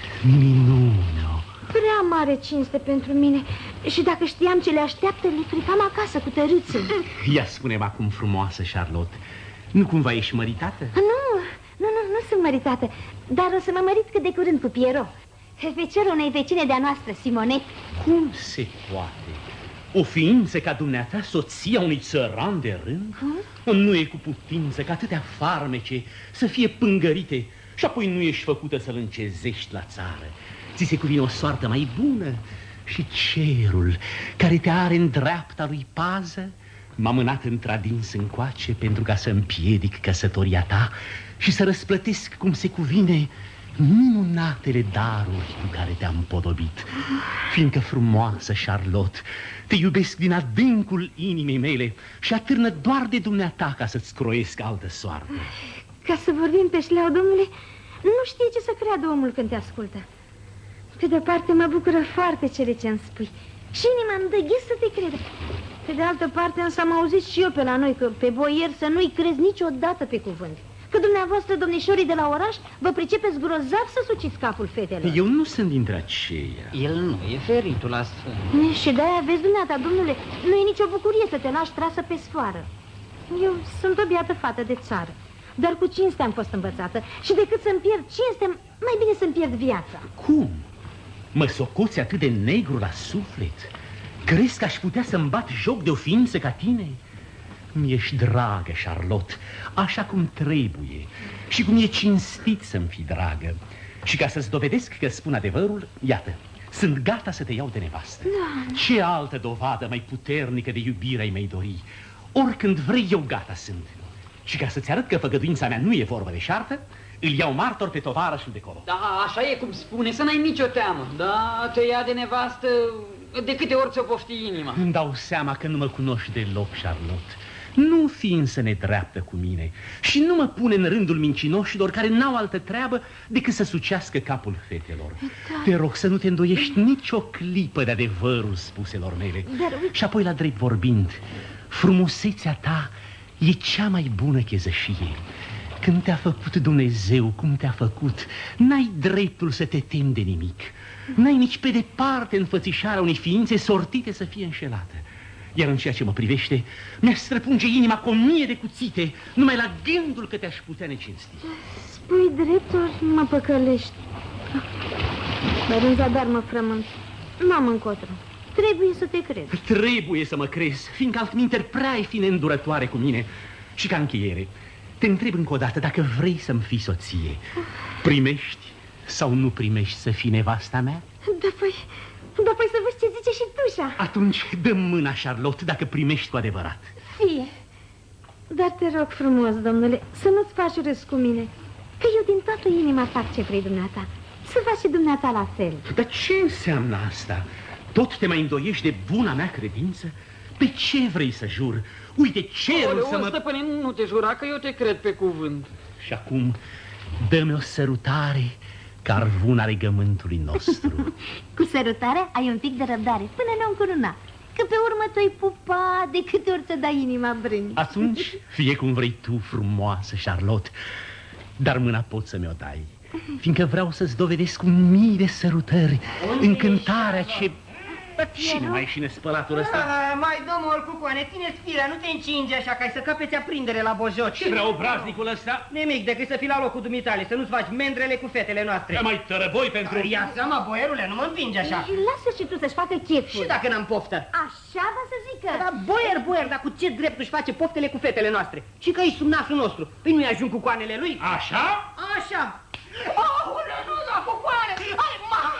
[SPEAKER 5] minune-o.
[SPEAKER 6] Prea mare cinste pentru mine. Și dacă știam ce le așteaptă, le plecam acasă cu tărâțul.
[SPEAKER 5] Ia spune-mi acum, frumoasă Charlotte, nu cumva ești măritată?
[SPEAKER 6] Nu sunt măritată, dar o să mă mărit cât de curând cu Pierrot, feciorul unei vecine de-a noastră, Simonette.
[SPEAKER 5] Cum se poate? O ființă ca dumneata, soția unui țăran de rând? Nu e cu putință ca atâtea farmece să fie pângărite și apoi nu ești făcută să-l încezești la țară. Ți se cuvine o soartă mai bună și cerul, care te are în dreapta lui pază, m-a mânat într-adins încoace pentru ca să împiedic căsătoria ta și să răsplătesc cum se cuvine minunatele daruri cu care te-am podobit. Fiindcă, frumoasă Charlotte, te iubesc din adâncul inimii mele și atârnă doar de dumneata ca să-ți croiesc altă soartă.
[SPEAKER 6] Ca să vorbim pe șleau, domnule, nu știe ce să creadă omul când te ascultă. Pe de-o parte mă bucură foarte cele ce îmi spui și inima îmi dă ghis să te cred. Pe de altă parte însă am auzit și eu pe la noi că pe boier să nu-i crezi niciodată pe cuvânt. Că dumneavoastră, domnișorii de la oraș, vă pricepeți grozav să suciți capul fetelor.
[SPEAKER 5] Eu nu sunt dintre aceia.
[SPEAKER 3] El nu, e feritul astfel.
[SPEAKER 6] Și de-aia vezi, dumneata, domnule, nu e nicio bucurie să te lași trasă pe sfoară. Eu sunt o biată fată de țară, dar cu cinste am fost învățată și decât să-mi pierd cinste, mai bine să-mi pierd viața.
[SPEAKER 5] Cum? Mă socoți atât de negru la suflet? Crezi că aș putea să-mi bat joc de o ființă ca tine? Mi-ești dragă, Charlotte, așa cum trebuie și cum e cinstit să-mi fii dragă. Și ca să-ți dovedesc că spun adevărul, iată, sunt gata să te iau de nevastă.
[SPEAKER 6] Da.
[SPEAKER 5] Ce altă dovadă mai puternică de iubire ai mai dori? Oricând vrei, eu gata sunt. Și ca să-ți arăt că făgăduința mea nu e vorbă de șartă, îl iau martor pe tovarășul de colo.
[SPEAKER 3] Da, așa e cum spune, să n-ai nicio teamă. Da, te ia de nevastă de câte ori ți-o pofti inima.
[SPEAKER 5] Îmi dau seama că nu mă cunoști deloc, Charlotte. Nu fi însă nedreaptă cu mine și nu mă pune în rândul mincinoșilor care n-au altă treabă decât să sucească capul fetelor. Te rog să nu te îndoiești nicio clipă de adevărul spuselor mele. Și apoi, la drept vorbind, frumusețea ta e cea mai bună chezășie. Când te-a făcut Dumnezeu cum te-a făcut, n-ai dreptul să te temi de nimic. N-ai nici pe departe înfățișarea unei ființe sortite să fie înșelată. Iar în ceea ce mă privește, mi-aș străpunge inima cu 1000 de cuțite, numai la gândul că te-aș putea necinsti.
[SPEAKER 6] Spui dreptul, mă păcălești. Dar în zadar mă frământ. N-am încotro. Trebuie să te cred.
[SPEAKER 5] Trebuie să mă crezi, fiindcă altminteri prea ai fi neîndurătoare cu mine. Și ca încheiere, te întreb încă o dată dacă vrei să-mi fii soție. Primești sau nu primești să fii nevasta mea?
[SPEAKER 6] Da, păi să văd ce zice și tușa.
[SPEAKER 5] Atunci dă mâna, Charlotte, dacă primești cu adevărat.
[SPEAKER 6] Fie. Dar te rog frumos, domnule, să nu-ți faci râs cu mine, că eu din toată inima fac ce vrei dumneata. Să faci și dumneata la fel.
[SPEAKER 5] Dar ce înseamnă asta? Tot te mai îndoiești de buna mea credință? Pe ce vrei să jur? Uite, cerul să mă...
[SPEAKER 3] Stăpâne, nu te jura că eu te cred pe cuvânt.
[SPEAKER 5] Și acum dă-mi o sărutare ca arvuna legământului nostru.
[SPEAKER 8] Cu sărutarea ai un pic de răbdare până ne-o încuruna, că pe urmă tu-i pupa de câte ori ți dai inima brâni.
[SPEAKER 5] Atunci fie cum vrei tu, frumoasă Charlotte, dar mâna poți să mi-o dai, fiindcă vreau să-ți dovedesc cu 1000 de sărutări încântarea ce... Cine mai și nespălatul ăsta?
[SPEAKER 7] Mai dă morcucoane, ține-ți firea, nu te încinge așa ca să capeți aprindere la bojoci.
[SPEAKER 5] Ce vrea obraznicul ăsta?
[SPEAKER 7] Nimic, decât să fii la locul dumitale, să nu-ți faci mendrele cu fetele noastre.
[SPEAKER 5] Că mai tărăboi pentru...
[SPEAKER 7] Ia seama, boierule, nu mă împinge așa.
[SPEAKER 8] Lasă și tu să-și facă cheful.
[SPEAKER 7] Și dacă n-am poftă?
[SPEAKER 8] Așa va să zică.
[SPEAKER 7] Da, boier, dar cu ce drept își face poftele cu fetele noastre? Și că e sub nasul nostru. Păi nu-i ajung cu coanele lui?
[SPEAKER 5] Așa?
[SPEAKER 7] Așa. Aole, nu da cu coane! Hai,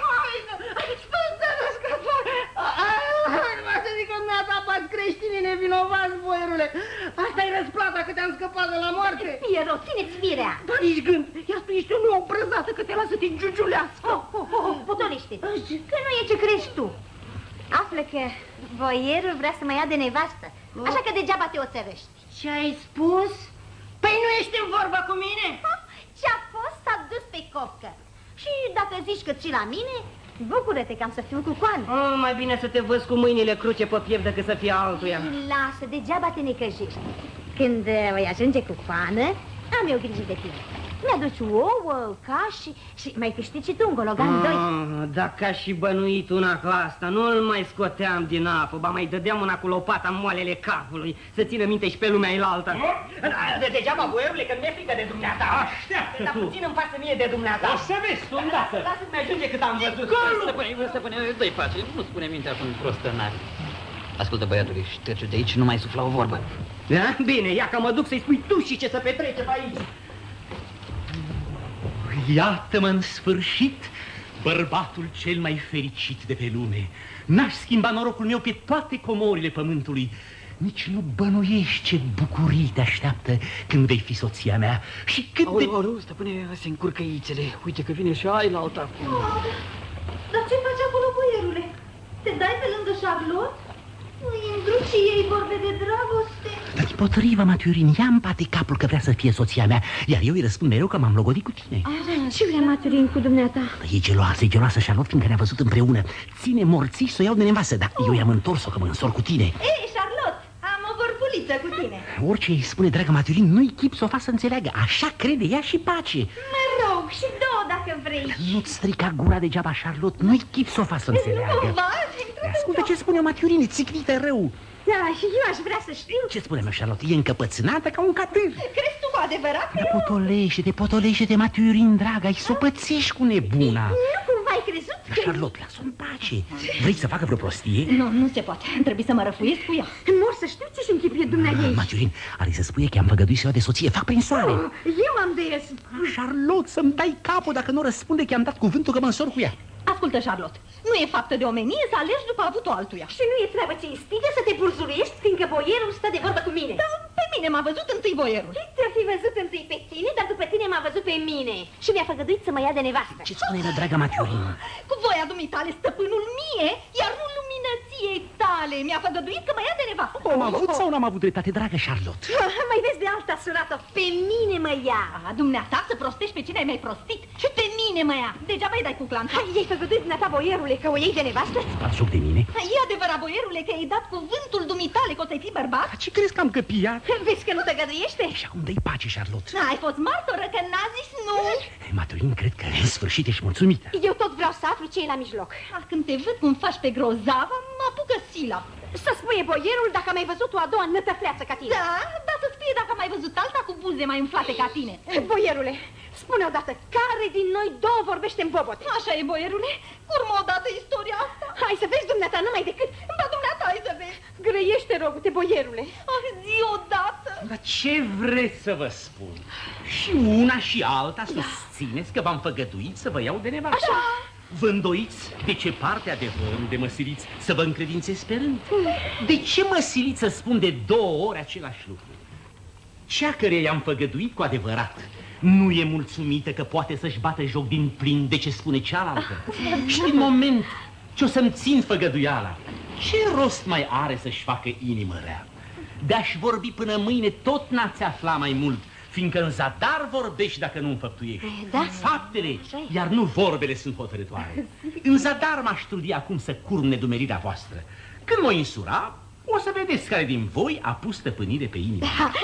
[SPEAKER 7] Sfântă Născătoare! Hai, să zic că dumneata bați creștinii nevinovați, boierule! Asta-i răsplata că te-am scăpat de la moarte!
[SPEAKER 8] Piero, ține-ți firea!
[SPEAKER 7] Dar nici gând! Iar tu ești o nouă brăzată că te lasă te giugiulească!
[SPEAKER 8] Potolește! Că nu e ce crezi tu! Află că boierul vrea să mă ia de nevastă, așa că degeaba te oțărăști.
[SPEAKER 7] Ce ai spus? Păi nu ești în vorbă cu mine?
[SPEAKER 8] Ce-a fost s-a dus pe copcă. Și dacă zici că ții la mine, bucură-te că am să fiu cu coană.
[SPEAKER 7] Mai bine să te văz cu mâinile cruce pe piept decât să fie altuia.
[SPEAKER 8] Lasă, degeaba te necăjești. Când voi ajunge cu coană, am eu grijă de tine. Mi-aduci ouă, cași și mai câștigi și tu un gologan 2.
[SPEAKER 7] Dacă aș și bănuit una ca asta, nu-l mai scoteam din apă, ba mai dădeam una cu lopata în moalele capului, să țină minte și pe lumea ilaltă. Degeaba, boierule, că mi-e frică de dumneata.
[SPEAKER 5] Așteaptă
[SPEAKER 7] dar
[SPEAKER 5] tu.
[SPEAKER 7] puțin îmi pasă mie de dumneata.
[SPEAKER 5] O să vezi, sondată.
[SPEAKER 7] Lasă-mi ajunge cât am văzut.
[SPEAKER 3] Stăpâne, dă-i pace, nu spune mintea cu un prostănar. Ascultă, băiatule, șterge de aici, nu mai sufla o vorbă.
[SPEAKER 7] Da? Bine, ia că mă duc să-i spui tu și ce să petrece pe aici.
[SPEAKER 5] Iată-mă în sfârșit bărbatul cel mai fericit de pe lume. N-aș schimba norocul meu pe toate comorile pământului. Nici nu bănuiești ce bucurii te așteaptă când vei fi soția mea. Și cât de...
[SPEAKER 3] Aoleu, stăpâne, se încurcă ițele. Uite că vine și ailaltă acum.
[SPEAKER 6] Dar ce faci acolo, boierule? Te dai pe lângă Charlotte? Nu-i îndruci ei vorbe de dragoste?
[SPEAKER 5] Dar potrivă, Maturin, ia în pate capul că vrea să fie soția mea, iar eu îi răspund mereu că m-am logodit cu tine.
[SPEAKER 6] Ce vrea Maturin cu dumneata?
[SPEAKER 5] E geloasă Charlotte, fiindcă ne-a văzut împreună. Ține morții să o iau de nevastă, dar eu i-am întors-o că mă însor cu tine.
[SPEAKER 6] Ei, Charlotte, am o vorbuliță cu tine.
[SPEAKER 5] Orice îi spune, dragă Maturin, nu-i chip să o facă să înțeleagă. Așa crede ea și pace.
[SPEAKER 6] Mă rog, și două dacă vrei.
[SPEAKER 5] Nu-ți strica gura degeaba, Charlotte, nu-i chip să o facă să înțeleagă. Ascultă ce spune Maturin, țicnită rău.
[SPEAKER 6] Da, și eu aș vrea să știu.
[SPEAKER 5] Ce spune, mă, Charlotte? E încăpățânată ca un catâr.
[SPEAKER 6] Crezi tu cu adevărat?
[SPEAKER 5] Dar potolește-te, Maturin, draga, îi s-o pățești cu nebuna.
[SPEAKER 6] Nu cumva ai crezut?
[SPEAKER 5] Dar Charlotte, lasă-o în pace. Vrei să facă vreo prostie?
[SPEAKER 6] Nu se poate. Trebuie să mă răfuiesc cu ea.
[SPEAKER 8] Mor să știu ce-și închipuie dumneavoastră.
[SPEAKER 5] Maturin, are să spune că am făgăduit să o de soție. Fac prin soare.
[SPEAKER 8] Eu am de el.
[SPEAKER 5] Charlotte, să-mi dai capul dacă nu răspunde că am dat cuvântul că mă însor cu ea.
[SPEAKER 6] Ascultă, Charlotte, nu e faptă de omenie să alegi după avutul altuia.
[SPEAKER 8] Și nu e treabă cinstită să te burzuiești, fiindcă boierul stă de vorbă cu mine.
[SPEAKER 6] Da, pe mine m-a văzut întâi boierul.
[SPEAKER 8] Te-a fi văzut întâi pe tine, dar după tine m-a văzut pe mine. Și mi-a făgăduit să mă ia de nevastă.
[SPEAKER 5] Ce spune, dragă Maturin?
[SPEAKER 6] Cu voia dumitale, stăpânul mie, iar nu luminăției tale. Mi-a făgăduit că mă ia de nevastă.
[SPEAKER 5] Am avut sau n-am avut dreptate, dragă Charlotte?
[SPEAKER 8] Mai vezi de alta surată, pe mine mă ia.
[SPEAKER 6] Dumneata să prostești pe cine ai mai prostit. Și pe mine mă ia. Degeaba îi dai cu clanța.
[SPEAKER 8] I-ai făgăduit dumneata, boierule, că o iei de nevastă?
[SPEAKER 5] Faci joc de mine?
[SPEAKER 6] E adevărat, boierule, că ai dat cuvântul dumitale că o să-i fii bărbat?
[SPEAKER 5] Ce crezi că am căpiat?
[SPEAKER 8] Vezi că nu te găduiește?
[SPEAKER 5] Și acum dă-i pace, Charlotte.
[SPEAKER 6] Ai fost martoră că n-a zis nu.
[SPEAKER 5] Maturin, cred că în sfârșit ești mulțumită.
[SPEAKER 8] Eu tot vreau să aflu ce e la mijloc.
[SPEAKER 6] Când te văd cum faci pe grozavă, mă apucă sila.
[SPEAKER 8] Să spune boierul dacă am mai văzut o a doua nătăfleață ca tine.
[SPEAKER 6] Da, dar să spune dacă am mai văzut alta cu buze mai umflate ca tine.
[SPEAKER 8] Boierule, spune odată, care din noi două vorbește în bobot?
[SPEAKER 6] Așa e, boierule, urmă odată istoria asta.
[SPEAKER 8] Hai să vezi, dumneata, numai decât.
[SPEAKER 6] Ba, dumneata, hai să vezi.
[SPEAKER 8] Grăiește, rogu-te, boierule.
[SPEAKER 6] Zi odată.
[SPEAKER 5] Dar ce vreți să vă spun? Și una și alta susțineți că v-am făgăduit să vă iau de nevastă.
[SPEAKER 6] Așa.
[SPEAKER 5] Vă îndoiți de ce parte adevărul de mă siliți să vă încredințez sperând? De ce mă siliți să spun de 2 ori același lucru? Cea căreia i-am făgăduit cu adevărat nu e mulțumită că poate să-și bată joc din plin de ce spune cealaltă. Și din moment ce o să-mi țin făgăduiala, ce rost mai are să-și facă inimă rea? De-aș vorbi până mâine tot n-ați afla mai mult, fiindcă în zadar vorbești dacă nu înfăptuiești.
[SPEAKER 8] Da?
[SPEAKER 5] Faptele, iar nu vorbele sunt hotărătoare. În zadar m-aș trudi acum să curm nedumerirea voastră. Când mă insura, o să vedeți care din voi a pus stăpânire pe inimă.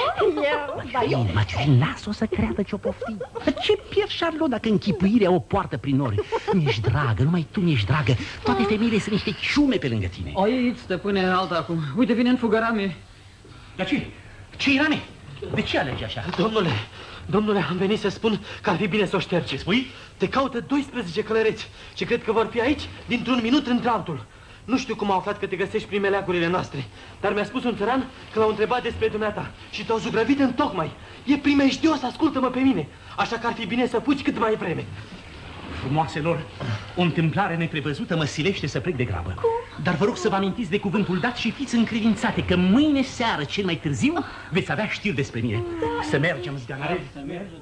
[SPEAKER 5] Maturin, lasă-o să creadă ce-o poftim. Dar ce pierd, Charlotte, dacă închipuirea o poartă prin ori? Mi-ești dragă, numai tu mi-ești dragă. Toate femeile sunt niște ciume pe lângă tine.
[SPEAKER 3] Aici, stăpâne, alta acum. Uite, vine în fugăra mea.
[SPEAKER 5] Dar ce? Ce era mea? De ce alegi așa?
[SPEAKER 9] Domnule, am venit să spun că ar fi bine să o ștergi.
[SPEAKER 5] Ce spui?
[SPEAKER 9] Te caută 12 călăreți și cred că vor fi aici dintr-un minut într-altul. Nu știu cum au aflat că te găsești prin meleagurile noastre, dar mi-a spus un țăran că l-au întrebat despre dumneata și te-au zugrăvit întocmai. E primejdios, ascultă-mă pe mine, așa că ar fi bine să fugi cât mai vreme.
[SPEAKER 5] Frumoaselor, o întâmplare neprevăzută mă silește să plec de grabă. Cum? Dar vă rog să vă amintiți de cuvântul dat și fiți încredințate că mâine seară, cel mai târziu, veți avea știri despre mine. Da. Să mergem, zganare. Să mergem.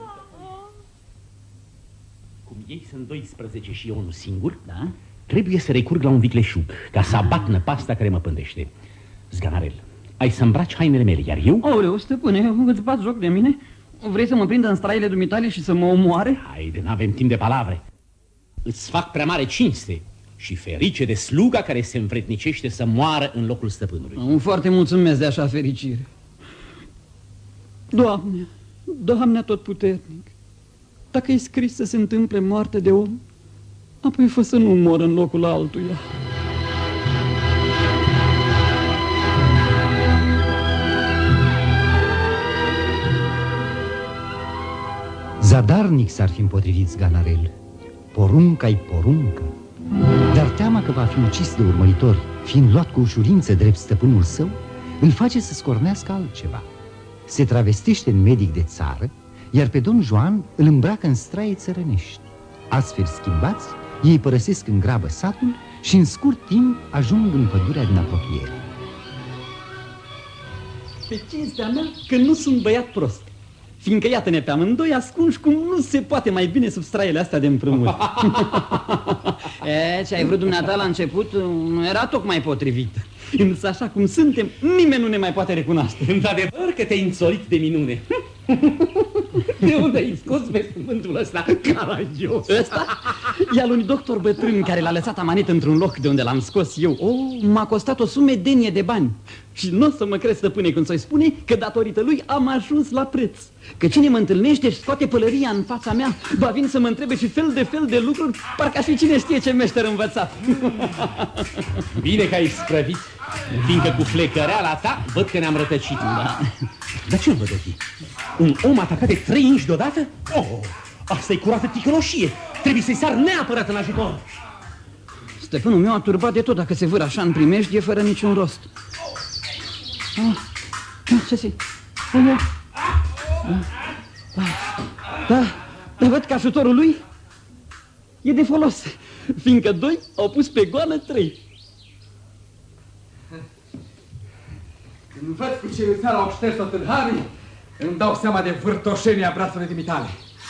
[SPEAKER 5] Cum ei sunt 12 și eu unul singur, da? Trebuie să recurg la un vicleșug ca să abat năpasta care mă pândește. Zganarel, ai să îmbraci hainele mele, iar eu...
[SPEAKER 3] Aoleu, stăpâne, îți bați joc de mine? Vrei să mă prindă în straile dumitale și să mă omoare?
[SPEAKER 5] Haide, n-avem timp de palavre. Îți fac prea mare cinste și ferice de sluga care se învrednicește să moară în locul stăpânului.
[SPEAKER 3] Foarte mulțumesc de așa fericire. Doamne, Doamne atotputernic, dacă e scris să se întâmple moarte de om, apoi fă să nu mor în locul altuia.
[SPEAKER 2] Zadarnic s-ar fi împotrivit Zganarel. Porunca-i poruncă. Dar teama că va fi ucis de urmăritori, fiind luat cu ușurință drept stăpânul său, îl face să scornească altceva. Se travestește în medic de țară, iar pe Don Juan îl îmbracă în straie țărănești. Astfel schimbați, ei părăsesc în grabă satul și în scurt timp ajung în pădurea din apropiere.
[SPEAKER 3] Pe cinstea mea că nu sunt băiat prost, fiindcă iată-ne pe amândoi ascunși cum nu se poate mai bine sub straiele astea de împrumut. Ce ai vrut dumneata la început nu era tocmai potrivit. Însă așa cum suntem, nimeni nu ne mai poate recunoaște.
[SPEAKER 5] Într-adevăr că te-ai înțolit de minune. De unde ai scos vestământul ăsta caragios?
[SPEAKER 3] Ăsta e al unui doctor bătrân care l-a lăsat amanet într-un loc de unde l-am scos eu. M-a costat o sumedenie de bani. Și nu o să mă crezi, stăpâne, când să-i spune că datorită lui am ajuns la preț. Că cine mă întâlnește și scoate pălăria în fața mea, va vin să mă întrebe și fel de lucruri, parcă aș fi cine știe ce meșter învățat.
[SPEAKER 5] Bine că ai sprăvit, fiindcă cu flecăreala ta văd că ne-am rătăcit. Da. Dar ce-l văd ochii? Un om atacat de 3 inși deodată? Asta e curată ticăloșie. Trebuie să-i sar neapărat în ajutor.
[SPEAKER 3] Stăpânul meu a turbat de tot. Dacă se vâră așa în primejdie, fără niciun rost. Ce se... Da, văd că ajutorul lui e de folos, fiindcă 2 au pus pe goană 3.
[SPEAKER 10] Când văd cu ce iuțeală au șters-o tâlharii, îmi dau seama de vârtoșenia brațului dumitale.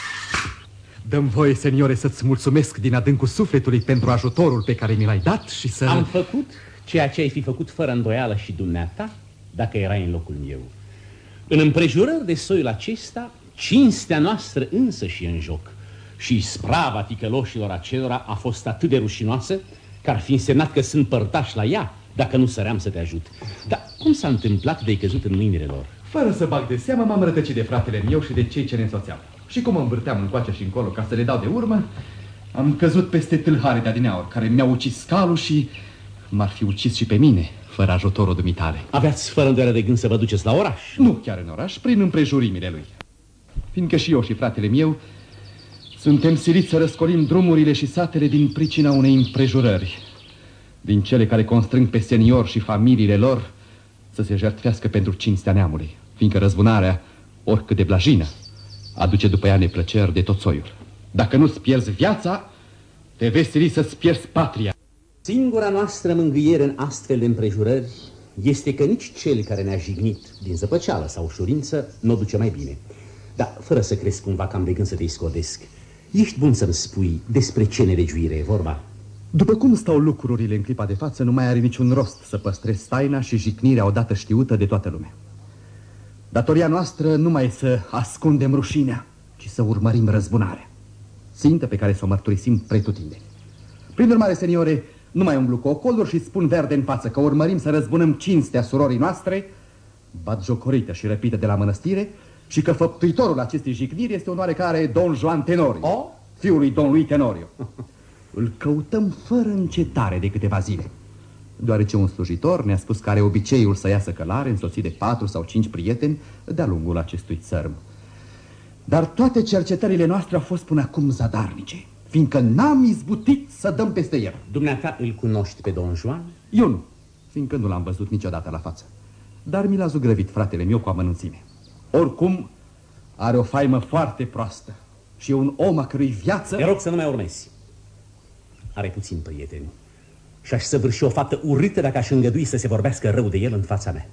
[SPEAKER 10] Dă-mi voie, seniore, să-ți mulțumesc din adâncul sufletului pentru ajutorul pe care mi l-ai dat și să...
[SPEAKER 5] Am făcut ceea ce ai fi făcut fără îndoială și dumneata dacă erai în locul meu. În împrejurări de soiul acesta, cinstea noastră însă și în joc și sprava ticăloșilor acelora a fost atât de rușinoasă că ar fi însemnat că sunt părtaș la ea dacă nu săream să te ajut. Dar cum s-a întâmplat de ai căzut în mâinile lor?
[SPEAKER 10] Fără să bag de seamă, m-am rătăcit de fratele meu și de cei ce ne însoțeau. Și cum mă învârteam încoace și încolo ca să le dau de urmă, am căzut peste tâlhare de adineauri, care mi-au ucis calul și m-ar fi ucis și pe mine, fără ajutorul dumitale.
[SPEAKER 5] Aveați fără îndoială de gând să vă duceți la oraș?
[SPEAKER 10] Nu chiar în oraș, prin împrejurimile lui. Fiindcă și eu și fratele meu suntem siliți să răscolim drumurile și satele din pricina unei împrejurări, din cele care constrâng pe seniori și familiile lor să se jertfească pentru cinstea neamului, fiindcă răzbunarea, oricât de blajină, aduce după ea neplăceri de tot soiul. Dacă nu-ți pierzi viața, te vei sili să-ți pierzi patria.
[SPEAKER 5] Singura noastră mângâiere în astfel de împrejurări este că nici cel care ne-a jignit din zăpăceală sau ușurință nu o duce mai bine. Dar fără să crezi cumva că am de gând să te iscodesc, ești bun să-mi spui despre ce nelegiuire e vorba?
[SPEAKER 10] După cum stau lucrurile în clipa de față, nu mai are niciun rost să păstrezi taina și jignirea odată știută de toată lumea. Datoria noastră nu mai e să ascundem rușinea, ci să urmărim răzbunarea, țintă pe care să o mărturisim pretutindeni. Prin urmare, seniore, nu mai umblu cu ocoluri și spun verde în față că urmărim să răzbunăm cinstea surorii noastre, batjocorită și răpită de la mănăstire, și că făptuitorul acestei jigniri este un oarecare Don Juan Tenorio, fiul lui Don lui Tenorio. Îl căutăm fără încetare de câteva zile, deoarece un slujitor ne-a spus că are obiceiul să iasă călare însoțit de 4 sau 5 prieteni de-a lungul acestui țărm. Dar toate cercetările noastre au fost până acum zadarnice, fiindcă n-am izbutit să dăm peste el.
[SPEAKER 5] Dumneata îl cunoști pe Don Juan?
[SPEAKER 10] Eu nu, fiindcă nu l-am văzut niciodată la față, dar mi l-a zugrăvit fratele meu cu amănunțime. Oricum, are o faimă foarte proastă și e un om a cărui viață...
[SPEAKER 5] Te rog să nu mai urmezi. Are puțin prieteni și aș săvârși o faptă urâtă dacă aș îngădui să se vorbească rău de el în fața mea.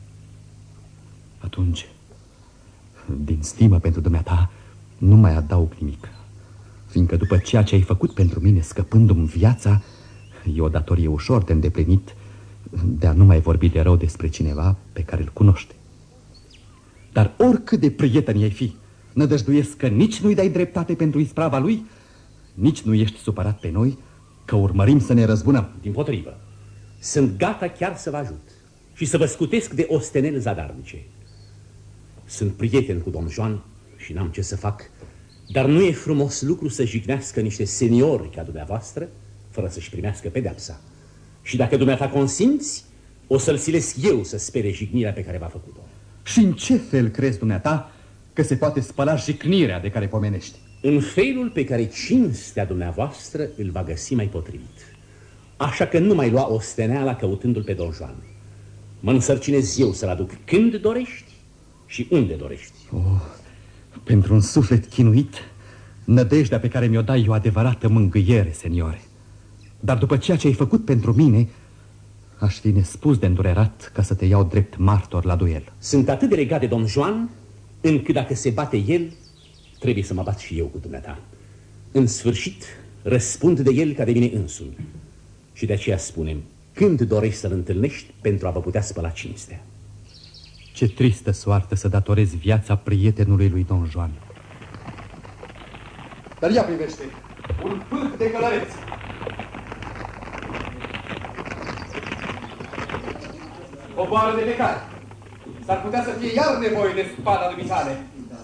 [SPEAKER 10] Atunci, din stimă pentru dumneata, nu mai adaug nimic, fiindcă după ceea ce ai făcut pentru mine, scăpându-mi viața, e o datorie ușor de îndeplinit de a nu mai vorbi de rău despre cineva pe care îl cunoște. Dar oricât de prieten ai fi, nădăjduiesc că nici nu-i dai dreptate pentru isprava lui, nici nu ești supărat pe noi că urmărim să ne răzbunăm.
[SPEAKER 5] Dimpotrivă, sunt gata chiar să vă ajut și să vă scutesc de osteneli zadarnice. Sunt prieten cu Don Juan și n-am ce să fac, dar nu e frumos lucru să jignească niște seniori ca dumneavoastră fără să-și primească pedeapsa. Și dacă dumneata consimți, o să-l silesc eu să spere jignirea pe care v-a făcut-o.
[SPEAKER 10] Și în ce fel crezi dumneata că se poate spăla jignirea de care pomenești?
[SPEAKER 5] În felul pe care cinstea dumneavoastră îl va găsi mai potrivit. Așa că nu mai lua osteneala căutându-l pe Don Juan. Mă însărcinez eu să-l aduc când dorești și unde dorești.
[SPEAKER 10] Pentru un suflet chinuit, nădejdea pe care mi-o dai e o adevărată mângâiere, seniore. Dar după ceea ce ai făcut pentru mine, aș fi nespus de îndurerat ca să te iau drept martor la duel.
[SPEAKER 5] Sunt atât de legat de Don Juan, încât dacă se bate el, trebuie să mă bat și eu cu dumneata. În sfârșit, răspund de el ca de mine însumi. Și de aceea spunem, când dorești să-l întâlnești pentru a vă putea spăla cinstea.
[SPEAKER 10] Ce tristă soartă să datorezi viața prietenului lui Don Juan. Dar ia privește, un pârc de călăreți. O boară de plecare. S-ar putea să fie iar nevoie de spada dumitale.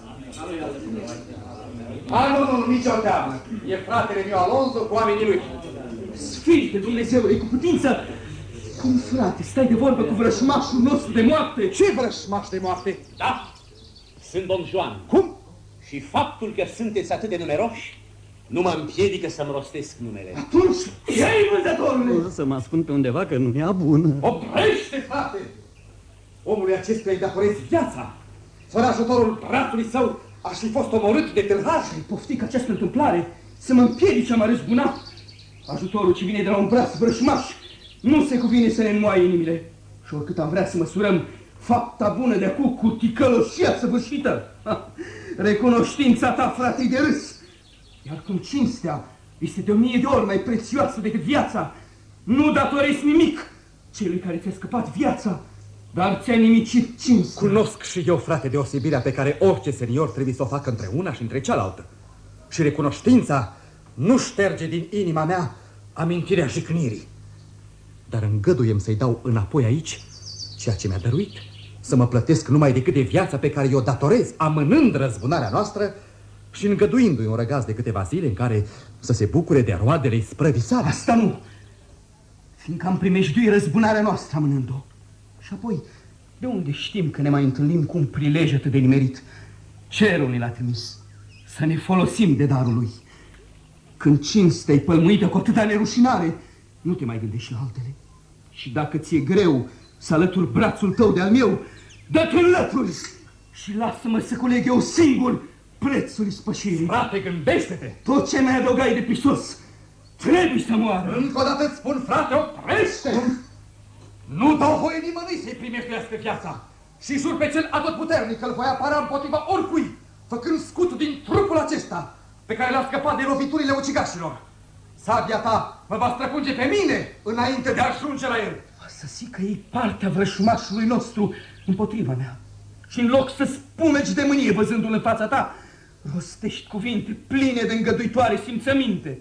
[SPEAKER 10] Nu, nici o teamă. E fratele meu Alonso cu oamenii lui.
[SPEAKER 4] Sfinte Dumnezeule, cu putință! Cum, frate, stai de vorbă cu vrășmașul nostru de moarte?
[SPEAKER 10] Ce vrășmaș de moarte?
[SPEAKER 5] Da, sunt Don Juan.
[SPEAKER 10] Cum?
[SPEAKER 5] Și faptul că sunteți atât de numeroși nu mă împiedică să-mi rostesc numele.
[SPEAKER 10] Atunci, ce-ai, vânzătorule?
[SPEAKER 3] O să mă ascund pe undeva că nu e bună.
[SPEAKER 10] Oprește, frate! Omului acestuia îi datorezi viața. Fără ajutorul bratului său, aș fi fost omorât de tâlhar. Și-ai poftit că această întâmplare să mă împiedice a mă răzbuna. Ajutorul ce vine de la un braț vrășmaș nu se cuvine să ne înmoaie inimile. Și oricât am vrea să măsurăm fapta bună de acum cu ticăloșia săvârșită, recunoștința ta, frate, de râs. Iar cum cinstea este de 1000 de ori mai prețioasă decât viața, nu datorezi nimic celui care ți-a scăpat viața, dar ți-a nimicit cinstea. Cunosc și eu, frate, deosebirea pe care orice senior trebuie să o facă între una și între cealaltă. Și recunoștința nu șterge din inima mea amintirea jicnirii. Dar îngăduiem să-i dau înapoi aici ceea ce mi-a dăruit, să mă plătesc numai decât de viața pe care i-o datorez, amânând răzbunarea noastră și îngăduindu-i un răgaz de câteva zile în care să se bucure de roadele isprăvii sale. Asta nu, fiindcă am primejduit răzbunarea noastră amânând-o. Și apoi, de unde știm că ne mai întâlnim cu un prilej atât de nimerit? Cerul ne l-a trimis să ne folosim de darul lui. Când cinstea-i pălmuită cu atâta nerușinare, nu te mai gândești la altele. Și dacă ți-e greu să alături brațul tău de-al meu, dă-te înlături și lasă-mă să culeg eu singur prețul ispășirii. Frate, gândește-te! Tot ce mi-ai adăugat de prisos trebuie să moară. Încă o dată îți spun, frate, oprește! Nu dau voie nimănui să-i primejduiască viața. Și jur pe cel atotputernic că îl voi apăra împotriva oricui, făcând scut din trupul acesta pe care l-a scăpat de loviturile ucigașilor. Sabia ta mă va străpunge pe mine înainte de a ajunge la el. Să zic că e partea vrășmașului nostru împotriva mea. Și în loc să spumegi de mânie văzându-l în fața ta, rostești cuvinte pline de îngăduitoare simțăminte.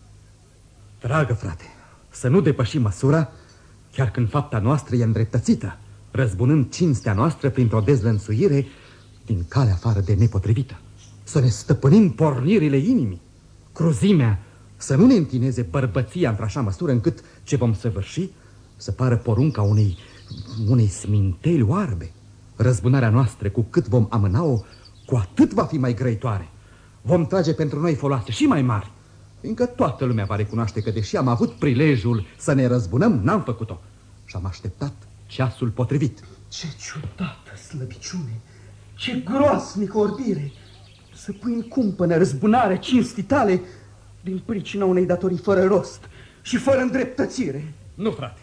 [SPEAKER 10] Dragă frate, să nu depășim măsura, chiar când fapta noastră e îndreptățită, răzbunând cinstea noastră printr-o dezlănțuire din calea afară de nepotrivită. Să ne stăpânim pornirile inimii, cruzimea, să nu ne întineze bărbăția într-așa măsură încât ce vom săvârși să pară porunca unei sminteli oarbe. Răzbunarea noastră, cu cât vom amâna-o, cu atât va fi mai grăitoare. Vom trage pentru noi foloase și mai mari, fiindcă toată lumea va recunoaște că, deși am avut prilejul să ne răzbunăm, n-am făcut-o. Și am așteptat ceasul potrivit. Ce ciudată slăbiciune, ce groasnică orbire, să pui în cumpănă răzbunarea cinstii tale din pricina unei datorii fără rost și fără îndreptățire. Nu, frate,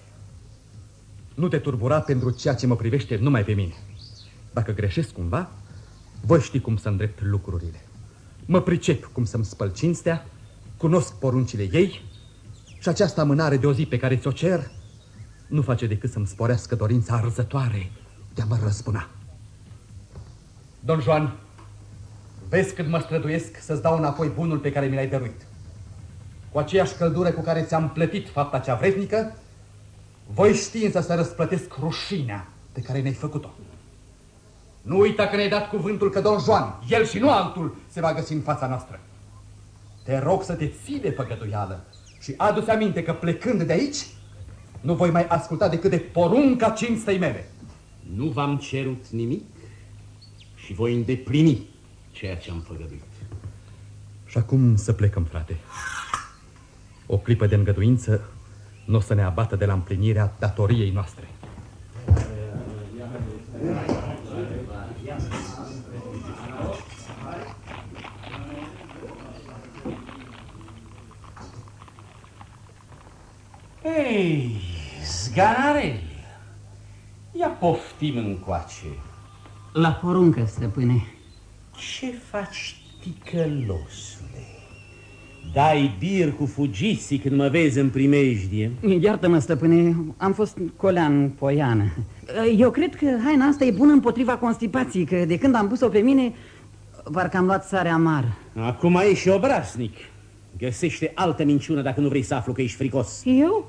[SPEAKER 10] nu te turbura pentru ceea ce mă privește numai pe mine. Dacă greșesc cumva, voi ști cum să îndrept lucrurile. Mă pricep cum să-mi spăl cinstea, cunosc poruncile ei și această amânare de o zi pe care ți-o cer nu face decât să-mi sporească dorința arzătoare de a mă răzbuna. Don Juan, vezi cât mă străduiesc să-ți dau înapoi bunul pe care mi l-ai dăruit. Cu aceeași căldură cu care ți-am plătit fapta cea vrednică, voi ști însă să răsplătesc rușinea pe care ne-ai făcut-o. Nu uita că ne-ai dat cuvântul că Don Juan, el și nu altul, se va găsi în fața noastră. Te rog să te ții de făgăduială și adu-ți aminte că plecând de aici, nu voi mai asculta decât de porunca cinstei mele.
[SPEAKER 5] Nu v-am cerut nimic și voi îndeplini ceea ce am făgăduit.
[SPEAKER 10] Și acum să plecăm, frate. O clipă de îngăduință nu o să ne abată de la împlinirea datoriei noastre.
[SPEAKER 5] Ei, zganareli, ia poftim încoace.
[SPEAKER 3] La poruncă, stăpâne.
[SPEAKER 5] Ce faci, ticălosule? Dai bir cu fugiții când mă vezi în primejdie?
[SPEAKER 3] Iartă-mă, stăpâne, am fost colean poiană. Eu cred că haina asta e bună împotriva constipației, că de când am pus-o pe mine, parcă am luat sare amară.
[SPEAKER 5] Acum ești și obraznic. Găsește altă minciună dacă nu vrei să aflu că ești fricos.
[SPEAKER 3] Eu?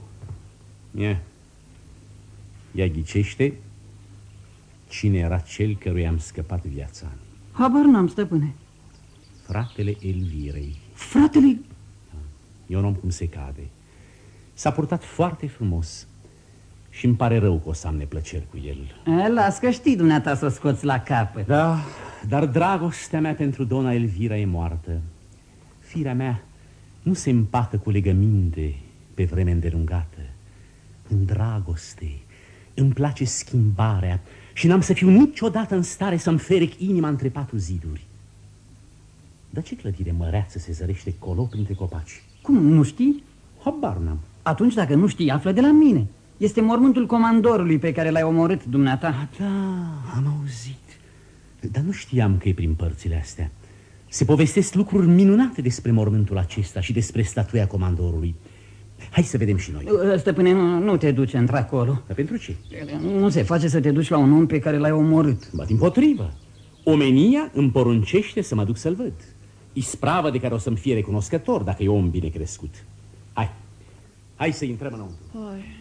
[SPEAKER 5] Ia ghicește cine era cel căruia am scăpat viața.
[SPEAKER 3] Habar n-am, stăpâne.
[SPEAKER 5] Fratele Elvirei.
[SPEAKER 3] Fratele?
[SPEAKER 5] E un om cum se cade. S-a purtat foarte frumos și îmi pare rău că o să am neplăceri cu el.
[SPEAKER 3] Las că știi dumneata să o scoți la capăt.
[SPEAKER 5] Da, dar dragostea mea pentru dona Elvira e moartă. Firea mea nu se împacă cu legăminte pe vreme îndelungată. În dragoste îmi place schimbarea și n-am să fiu niciodată în stare să-mi ferec inima între 4 ziduri. Dar ce clădire măreață se zărește colo printre copaci?
[SPEAKER 3] Cum, nu știi?
[SPEAKER 5] Habar n-am.
[SPEAKER 3] Atunci, dacă nu știi, află de la mine. Este mormântul comandorului pe care l-ai omorât, dumneata.
[SPEAKER 5] Da, am auzit. Dar nu știam că e prin părțile astea. Se povestesc lucruri minunate despre mormântul acesta și despre statuia comandorului. Hai să vedem și noi.
[SPEAKER 3] Stăpâne, nu te duce într-acolo.
[SPEAKER 5] Dar pentru ce?
[SPEAKER 3] Nu se face să te duci la un om pe care l-ai omorât.
[SPEAKER 5] Ba dimpotrivă. Omenia îmi poruncește să mă duc să-l văd. Ispravă de care o să-mi fie recunoscător dacă e om bine crescut. Hai să intrăm înăuntru.
[SPEAKER 6] Hai.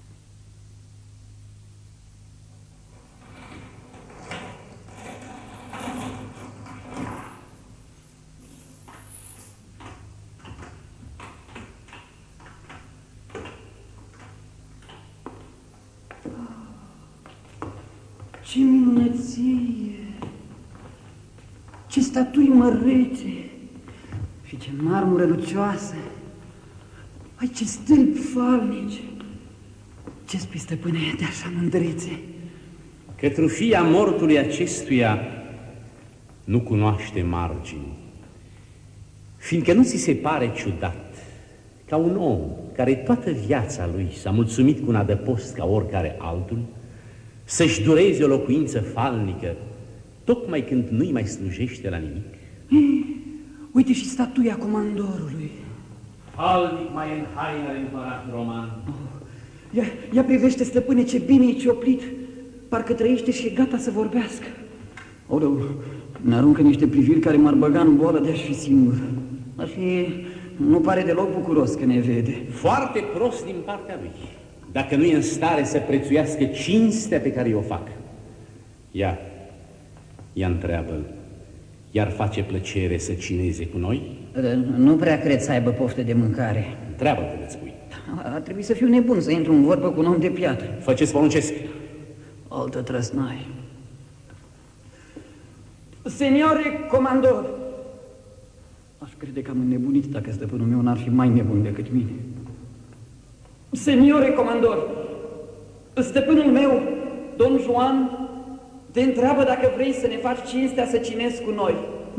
[SPEAKER 3] Ce minunăție! Ce statui mărețe! Și ce marmură lucioasă! Ai, ce stâlpi falnici! Ce spui, stăpâne, de așa mândrețe?
[SPEAKER 5] Că trufia mortului acestuia nu cunoaște margini, fiindcă nu ți se pare ciudat ca un om care toată viața lui s-a mulțumit cu un adăpost ca oricare altul să-și dureze o locuință falnică, tocmai când nu-i mai slujește la nimic?
[SPEAKER 3] Uite și statuia comandorului.
[SPEAKER 5] Falnic mai în haină împărat roman.
[SPEAKER 3] Ia privește, stăpâne, ce bine e cioplit. Parcă trăiește și e gata să vorbească. Aoleu, ne aruncă niște priviri care m-ar băga în boală de-aș fi singur. Dar și nu pare deloc bucuros că ne vede.
[SPEAKER 5] Foarte prost din partea lui, dacă nu e în stare să prețuiască cinstea pe care o fac. Ia întreabă-l, iar face plăcere să cineze cu noi?
[SPEAKER 3] Nu prea cred să aibă poftă de mâncare.
[SPEAKER 5] Întreabă-l când îți spui.
[SPEAKER 3] Ar trebui să fiu nebun să intru în vorbă cu un om de piatră.
[SPEAKER 5] Fă ce-ți poruncesc.
[SPEAKER 3] Altă trăsnaie. Seniore comandor! Aș crede că am înnebunit dacă stăpânul meu n-ar fi mai nebun decât mine. Seniore comandor, stăpânul meu, Don Juan, te întreabă dacă vrei să ne faci cinstea să cinezi cu noi.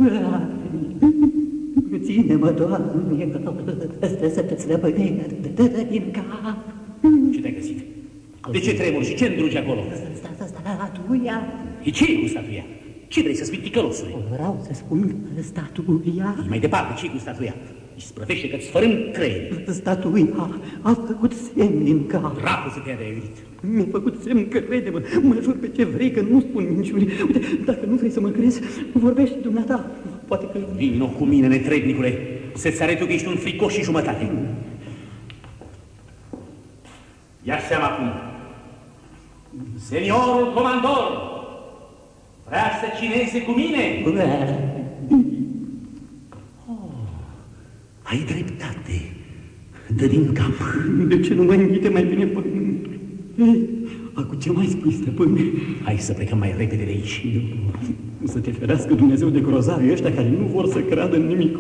[SPEAKER 3] Ține-mă, Doamne, să-ți răpâne din cap.
[SPEAKER 5] Ce te-ai găsit? De ce tremuri și ce îndrugi acolo?
[SPEAKER 3] Statuia.
[SPEAKER 5] Și ce e cu statuia? Ce vrei să spui, ticălosule?
[SPEAKER 3] Vreau să spun statuia.
[SPEAKER 5] Mai departe, ce e cu statuia? Isprăvește că-ți sfărâm creierul.
[SPEAKER 3] Statuia a făcut semn din cap.
[SPEAKER 5] Dracu să te-a de-aiurit.
[SPEAKER 3] Mi-a făcut semn, crede-mă, mă jur pe ce vrei că nu spun minciuni. Uite, dacă nu vrei să mă crezi, vorbește dumneata. Poate că...
[SPEAKER 5] Vino cu mine, netrebnicule, să-ți arăt eu că ești un fricoș și jumătate. Ia seama acum. Seniorul comandor vrea să cineze cu mine? Ai dreptate. Dă din cap.
[SPEAKER 3] De ce nu mă înghite mai bine pământul? Acum ce mai spui, stăpâne?
[SPEAKER 5] Hai să plecăm mai repede de aici.
[SPEAKER 3] Să te ferească Dumnezeu de grozarii ăștia care nu vor să creadă în nimic.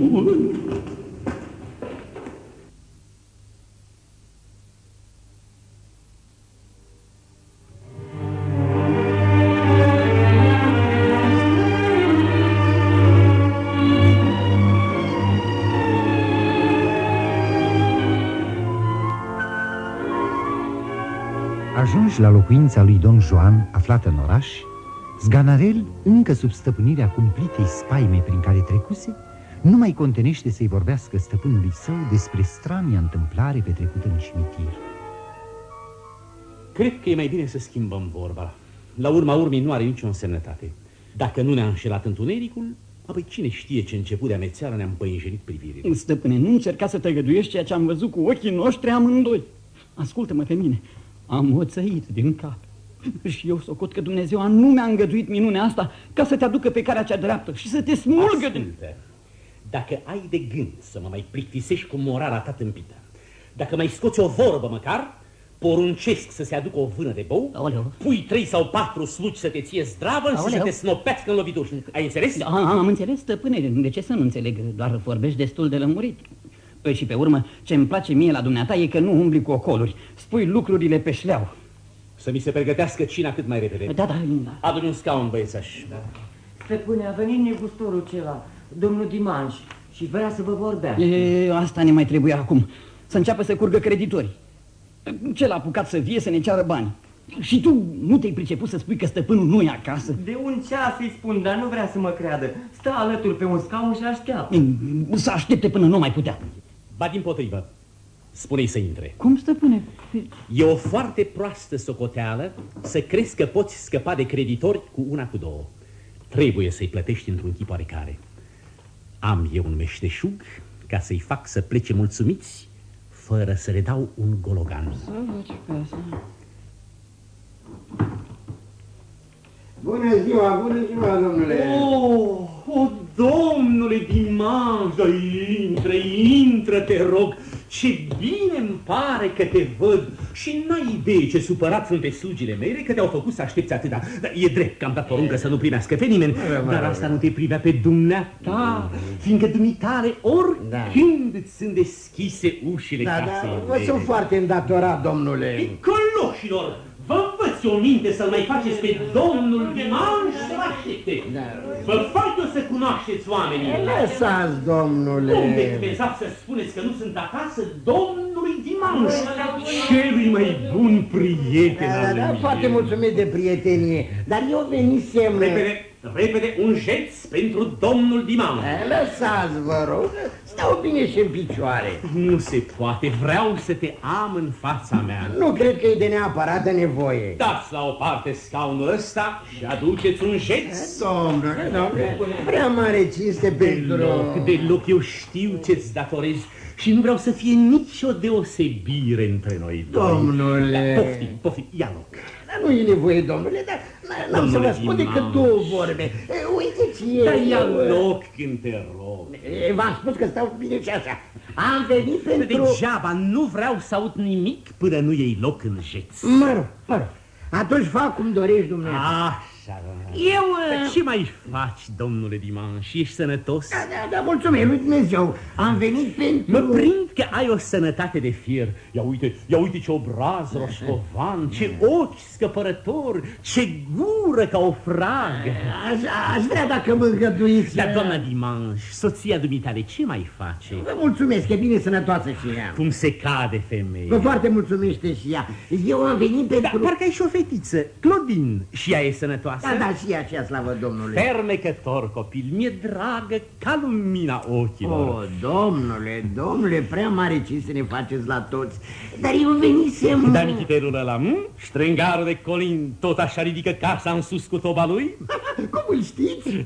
[SPEAKER 2] Ajunși la locuința lui Don Juan, aflată în oraș, Zganarel, încă sub stăpânirea cumplitei spaime prin care trecuse, nu mai contenește să-i vorbească stăpânului său despre strania întâmplare petrecută în cimitir.
[SPEAKER 5] Cred că e mai bine să schimbăm vorba. La urma urmei nu are nicio însemnătate. Dacă nu ne-a înșelat întunericul, apoi cine știe ce început de amețeală ne-a împăinjenit privirile.
[SPEAKER 3] Stăpâne, nu încerca să tăgăduiești ceea ce am văzut cu ochii noștri amândoi. Ascultă-mă pe mine. Am oțăit din cap. Și eu socot că Dumnezeu nu mi-a îngăduit minunea asta ca să te aducă pe calea cea dreaptă și să te smulgă din...
[SPEAKER 5] Dacă ai de gând să mă mai plictisești cu morala ta tâmpită, dacă mai scoți o vorbă măcar, poruncesc să se aducă o vână de bou, pui 3 sau 4 slugi să te ție zdravă și să te snopească în lovituri. Ai înțeles?
[SPEAKER 3] Am înțeles, stăpâne. De ce să nu înțeleg? Doar vorbești destul de lămurit. Și pe urmă, ce-mi place mie la dumneata e că nu umbli cu ocoluri. Spui lucrurile pe șleau.
[SPEAKER 5] Să mi se pregătească cina cât mai repede.
[SPEAKER 3] Da.
[SPEAKER 5] Adu-mi un scaun, băiețaș. Da.
[SPEAKER 11] Stăpâne, a venit negustorul acela, domnul Dimanș, și vrea să vă vorbească.
[SPEAKER 3] Asta ne mai trebuia acum. Să înceapă să curgă creditorii. Ce l-a apucat să vie să ne ceară bani? Și tu nu te-ai priceput să spui că stăpânul nu e acasă?
[SPEAKER 11] De un ceas îi spun, dar nu vrea să mă creadă. Stă alături pe un scaun și așteaptă.
[SPEAKER 3] Să aștepte până nu mai putea.
[SPEAKER 5] Ba dimpotrivă, spune-i să intre.
[SPEAKER 3] Cum, stăpâne?
[SPEAKER 5] E o foarte proastă socoteală să crezi că poți scăpa de creditori cu una, cu două. Trebuie să-i plătești într-un chip oarecare. Am eu un meșteșug ca să-i fac să plece mulțumiți, fără să le dau un gologan.
[SPEAKER 12] Bună ziua, domnule!
[SPEAKER 5] Oh, domnule Dimanș, intră, te rog. Ce bine îmi pare că te văd. Și n-ai idee ce supărat sunt pe slugile mele că te-au făcut să aștepți atâta. E drept că am dat poruncă să nu primească pe nimeni, dar asta nu te privea pe dumneata, fiindcă dumitale oricând îți sunt deschise ușile casei.
[SPEAKER 12] Vă sunt foarte îndatorat, domnule.
[SPEAKER 5] Coloșilor, vă învăț o minte să-l mai faceți pe domnul Dimanș să vă aștepte. Vă fac eu să cunoașteți oamenii.
[SPEAKER 12] Lăsați, domnule.
[SPEAKER 5] Unde pensați să spuneți că nu sunt acasă domnului Dimanș, celui mai bun prieten al meu?
[SPEAKER 12] Foarte mulțumesc de prietenie, dar eu venisem...
[SPEAKER 5] Repede, un jeț pentru domnul Dimanș.
[SPEAKER 12] Lăsați, vă rog, stau bine și în picioare.
[SPEAKER 5] Nu se poate, vreau să te am în fața mea.
[SPEAKER 12] Nu cred că e de neapărată nevoie.
[SPEAKER 5] Dați la o parte scaunul ăsta și aduceți un jeț.
[SPEAKER 12] Domnule, prea mare cinste pentru...
[SPEAKER 5] Deloc, eu știu ce-ți datorez și nu vreau să fie nicio deosebire între noi doi.
[SPEAKER 12] Domnule...
[SPEAKER 5] Poftim, ia loc.
[SPEAKER 12] Dar nu e nevoie, domnule, dar n-am să vă spun decât două vorbe. Uite-ți eu...
[SPEAKER 5] Dar ia loc când te rog.
[SPEAKER 12] V-am spus că stau bine și așa. Am venit pentru...
[SPEAKER 5] Degeaba, nu vreau să aud nimic până nu iei loc în jeț.
[SPEAKER 12] Mă rog. Atunci fac cum dorești, Dumnezeu.
[SPEAKER 5] Așa,
[SPEAKER 12] eu...
[SPEAKER 5] Ce mai faci, domnule Dimanș? Ești sănătos?
[SPEAKER 12] Da, mulțumesc lui Dumnezeu. Am venit pentru...
[SPEAKER 5] Mă prind că ai o sănătate de fier. Ia uite ce obraz roșcovan, ce ochi scăpărători, ce gură ca o fragă.
[SPEAKER 12] Aș vrea dacă mă îngăduiți.
[SPEAKER 5] Dar, doamna Dimanș, soția dumitale, ce mai face?
[SPEAKER 12] Vă mulțumesc, e bine sănătoasă și ea.
[SPEAKER 5] Cum se cade, femeie.
[SPEAKER 12] Vă foarte mulțumește și ea. Eu am venit pentru...
[SPEAKER 5] Dar parcă ai și o fetiță, Claudine, și ea e sănătoasă.
[SPEAKER 12] Da, și aceea, slavă Domnului.
[SPEAKER 5] Fermecător copil, mi-e dragă ca lumina ochilor.
[SPEAKER 12] Domnule, prea mare cinste ne faceți la toți. Dar eu venisem...
[SPEAKER 5] Da, mititerul ăla, strângarul de Colin, tot așa ridică casa în sus cu toba lui?
[SPEAKER 12] Cum îl știți?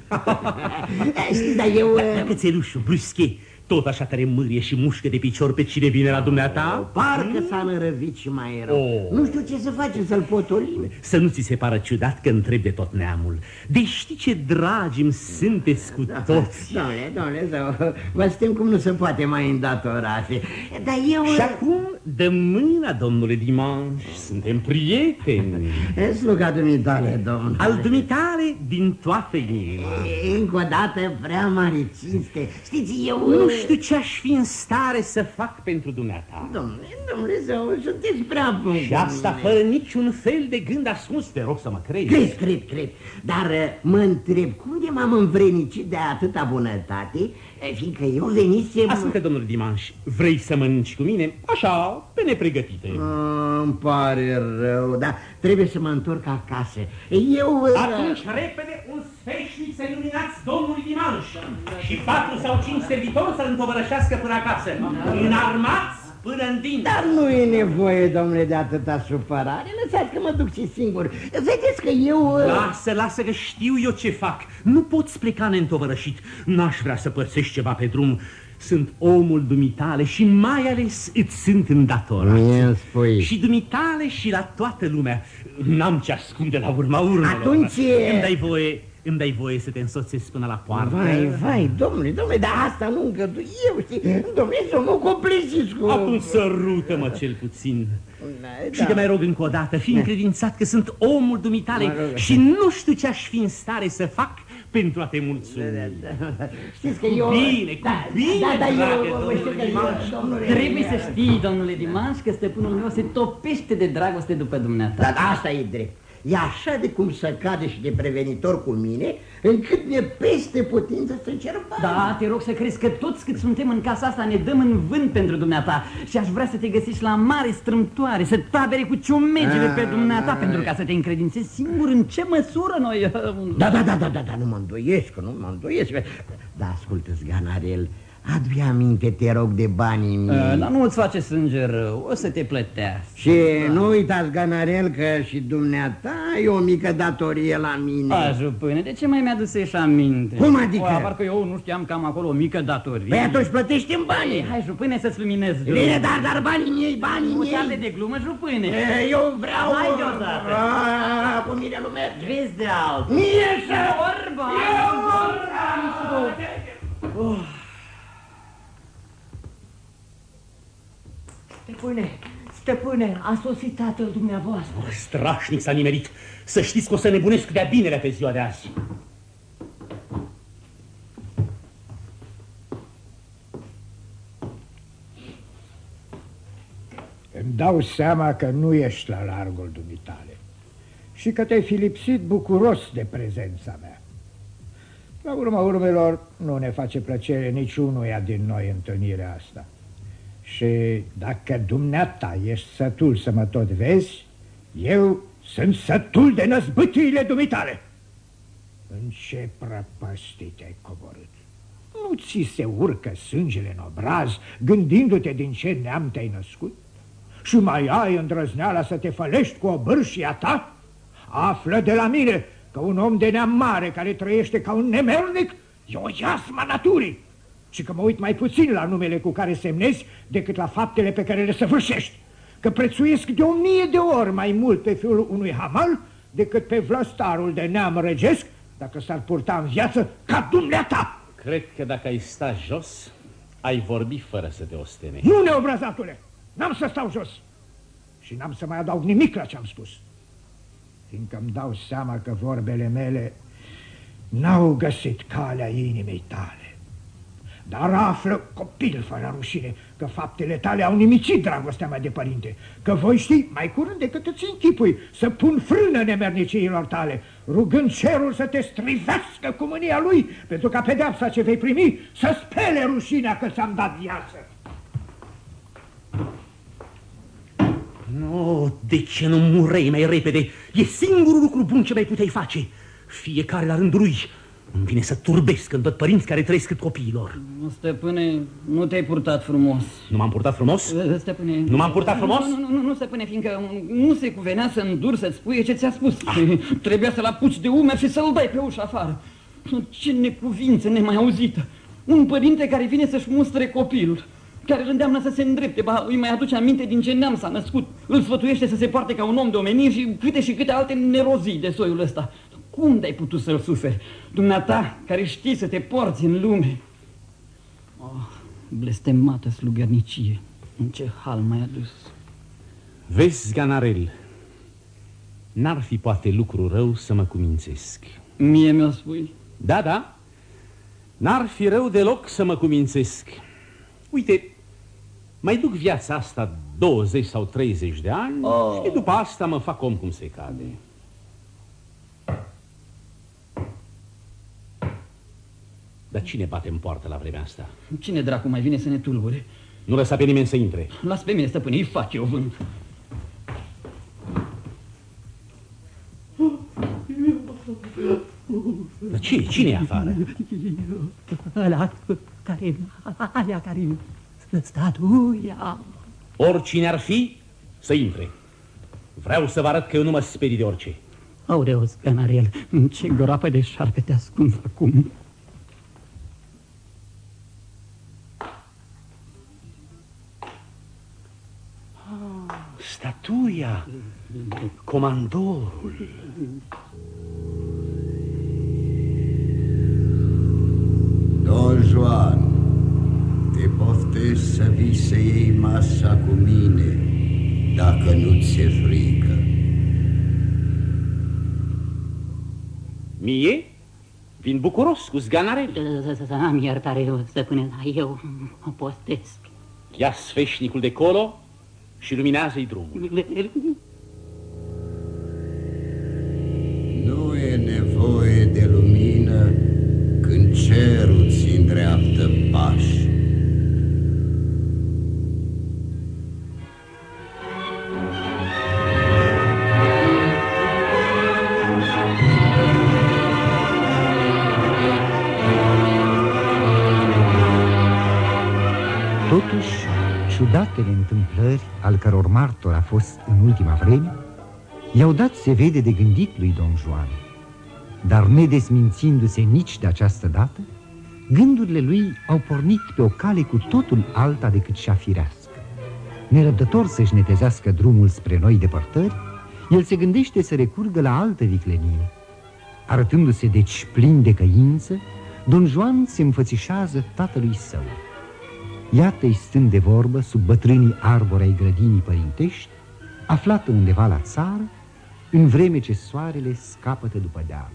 [SPEAKER 12] Știți, dar eu...
[SPEAKER 5] Cățelușul, bruschet, tot așa tare mârie și mușcă de picior pe cine vine la dumneata?
[SPEAKER 12] Parcă s-a înrăvit și mai rău. Nu știu ce să facem, să-l potolim.
[SPEAKER 5] Să nu ți se pară ciudat că întreb de tot neamul. Deci știi ce dragi-mi sunteți cu toți.
[SPEAKER 12] Domnule, vă suntem cum nu se poate mai îndatorate. Dar eu...
[SPEAKER 5] Și acum dă mâna, domnule Dimanș, suntem prieteni.
[SPEAKER 12] Sluga dumitale, domnule.
[SPEAKER 5] Al dumitale din toată inima.
[SPEAKER 12] Încă o dată prea mare cinste. Știți, eu...
[SPEAKER 5] Nu știu ce aș fi în stare să fac pentru dumneata.
[SPEAKER 12] Domnule, sunteți prea bun.
[SPEAKER 5] Și asta fără niciun fel de gând ascuns, te rog să mă crezi.
[SPEAKER 12] Cred. Dar mă întreb, cum de m-am învrednicit de atâta bunătate, fiindcă eu venisem...
[SPEAKER 5] Ascultă, domnule Dimanș, vrei să mănânci cu mine? Așa, pe nepregătite.
[SPEAKER 12] Îmi pare rău, dar trebuie să mă întorc acasă.
[SPEAKER 5] Atunci, repede, un sfeșnic să iluminați domnului Dimanș și 4 sau 5 servitori să-l întovărășească până acasă, înarmați până în din.
[SPEAKER 12] Dar nu e nevoie, domnule, de atâta supărare. Lăsați că mă duc și singur. Vedeți că eu...
[SPEAKER 5] Lasă că știu eu ce fac. Nu poți pleca neîntovărășit. N-aș vrea să părțești ceva pe drum. Sunt omul dumitale și mai ales îți sunt îndatorat.
[SPEAKER 12] Mie spui.
[SPEAKER 5] Și dumitale și la toată lumea. N-am ce ascunde la urma urmelor.
[SPEAKER 12] Atunci...
[SPEAKER 5] Îmi dai voie să te însoțesc până la poartă?
[SPEAKER 12] Vai, domnule, dar asta nu îngădui eu, știi? Dumnezeu, mă compliciți cu...
[SPEAKER 5] Atunci sărută-mă cel puțin. Și te mai rog încă o dată, fii încredințat că sunt omul dumitale și nu știu ce aș fi în stare să fac pentru a te mulțumi.
[SPEAKER 12] Știți că eu...
[SPEAKER 5] Bine, cu bine,
[SPEAKER 12] domnule...
[SPEAKER 3] Trebuie să știi, domnule Dimanș, că stăpânul meu se topește de dragoste după dumneata.
[SPEAKER 12] Da, asta e drept. E așa de cum să cade și de prevenitor cu mine, încât ne peste putință să cer bani.
[SPEAKER 3] Da, te rog să crezi că toți cât suntem în casa asta ne dăm în vânt pentru dumneata. Și aș vrea să te găsești la mare strâmtoare, să tabere cu ciumegele pe dumneata, pentru ca să te încredințezi singur în ce măsură noi...
[SPEAKER 12] Da, nu mă îndoiesc. Da, ascultă-ți, Ganarel, adu-i aminte, te rog, de banii mei.
[SPEAKER 3] Dar nu îți face sânge rău, o să te plătească.
[SPEAKER 12] Și nu uitați, Ganarel, că și dumneata e o mică datorie la mine.
[SPEAKER 3] Jupâne, de ce mai mi-aducești aminte?
[SPEAKER 12] Cum adică?
[SPEAKER 3] Parcă eu nu știam că am acolo o mică datorie.
[SPEAKER 12] Păi atunci plătești-mi banii.
[SPEAKER 3] Hai, Jupâne, să-ți luminezi drumul.
[SPEAKER 12] Bine, dar banii miei.
[SPEAKER 3] Nu te de glumă, Jupâne.
[SPEAKER 12] Eu vreau...
[SPEAKER 3] Hai deodată.
[SPEAKER 12] Cu mine nu merge.
[SPEAKER 3] Vezi de altul.
[SPEAKER 12] Mie să...
[SPEAKER 3] Vorba.
[SPEAKER 11] Stăpâne, a sosit tatăl dumneavoastră.
[SPEAKER 5] Strașnic s-a nimerit. Să știți că o să nebunesc de-a binelea pe ziua de azi.
[SPEAKER 13] Îmi dau seama că nu ești la largul dumitale și că te-ai fi lipsit bucuros de prezența mea. La urma urmelor, nu ne face plăcere niciunuia din noi întâlnirea asta. Și dacă dumneata ești sătul să mă tot vezi, eu sunt sătul de năzbâtiile dumitale. În ce prăpăstii te-ai coborât? Nu ți se urcă sângele în obraz gândindu-te din ce neam te-ai născut? Și mai ai îndrăzneala să te fălești cu o bârșia ta? Află de la mine că un om de neam mare care trăiește ca un nemernic e o iasma naturii și că mă uit mai puțin la numele cu care semnezi decât la faptele pe care le săvârșești, că prețuiesc de 1000 de ori mai mult pe fiul unui hamal decât pe vlăstarul de neam regesc dacă s-ar purta în viață ca dumneata.
[SPEAKER 5] Cred că dacă ai sta jos, ai vorbi fără să te ostene.
[SPEAKER 13] Nu, neobrazatule! N-am să stau jos și n-am să mai adaug nimic la ce-am spus, fiindcă îmi dau seama că vorbele mele n-au găsit calea inimii tale. Dar află, copil fără rușine, că faptele tale au nimicit dragostea mea de părinte, că voi ști, mai curând decât îți închipui, să pun frână nemerniciilor tale, rugând cerul să te strivească cu mânia lui, pentru ca pedeapsa ce vei primi să spele rușinea că ți-am dat viață.
[SPEAKER 5] Nu, de ce nu murei mai repede? E singurul lucru bun ce mai puteai face. Fiecare la rândul lui. Îmi vine să turbesc când văd părinți care trăiesc cât copiilor.
[SPEAKER 3] Stăpâne, nu te-ai purtat frumos.
[SPEAKER 5] Nu m-am purtat frumos?
[SPEAKER 3] Stăpâne...
[SPEAKER 5] Nu m-am purtat frumos?
[SPEAKER 3] Nu, stăpâne, fiindcă nu se cuvenea să înduri să-ți spui ce ți-a spus. Trebuia să-l apuci de umeri și să-l dai pe ușa afară. Ce necuvință nemai auzită. Un părinte care vine să-și mustre copilul, care îl îndeamnă să se îndrepte, îi mai aduce aminte din ce neam s-a născut, îl sfătuiește să se poarte ca un om de omenire și câte alte nerozii de soiul ăsta. Cum de-ai putut să-l suferi? Dumneata, care știi să te porți în lume. Blestemată slugărnicie, în ce hal m-ai adus.
[SPEAKER 5] Vezi, Ganarel, n-ar fi poate lucru rău să mă cumințesc.
[SPEAKER 3] Mie mi-o spui?
[SPEAKER 5] Da, n-ar fi rău deloc să mă cumințesc. Uite, mai duc viața asta 20 sau 30 de ani și după asta mă fac om cum se cade. Dar cine bate în poartă la vremea asta?
[SPEAKER 3] Cine dracu mai vine să ne tulbure?
[SPEAKER 5] Nu lăsa pe nimeni să intre.
[SPEAKER 3] Las pe mine, stăpâne, îi fac eu vânt.
[SPEAKER 5] Dar cine e afară?
[SPEAKER 11] Alea care statuia.
[SPEAKER 5] Oricine ar fi, să intre. Vreau să vă arăt că eu nu mă sperii de orice.
[SPEAKER 11] Aureus, Ganarel, în ce groapă de șarpe te ascund acum?
[SPEAKER 5] Statuia, comandorul.
[SPEAKER 14] Don Juan, te poftesc să vii să iei masa cu mine, dacă nu ți-e frică.
[SPEAKER 5] Mie? Vin bucuros cu zganarel.
[SPEAKER 3] Am iertare, stăpâne, dar eu postesc.
[SPEAKER 5] Ia sfeșnicul de colo și luminează-i drumul.
[SPEAKER 14] Nu e nevoie de lumină când cerul ți îndreaptă pași.
[SPEAKER 2] Totuși, ciudatele întâmplări al căror martor a fost în ultima vreme i-au dat se vede de gândit lui Don Juan. Dar nedesmințindu-se nici de această dată, gândurile lui au pornit pe o cale cu totul alta decât cea firească. Nerăbdător să-și netezească drumul spre noi depărtări, el se gândește să recurgă la altă viclenie. Arătându-se deci plin de căință, Don Juan se înfățișează tatălui său. Iată-i stând de vorbă sub bătrânii arbori ai grădinii părintești, aflată undeva la țară, în vreme ce soarele scapătă după deal.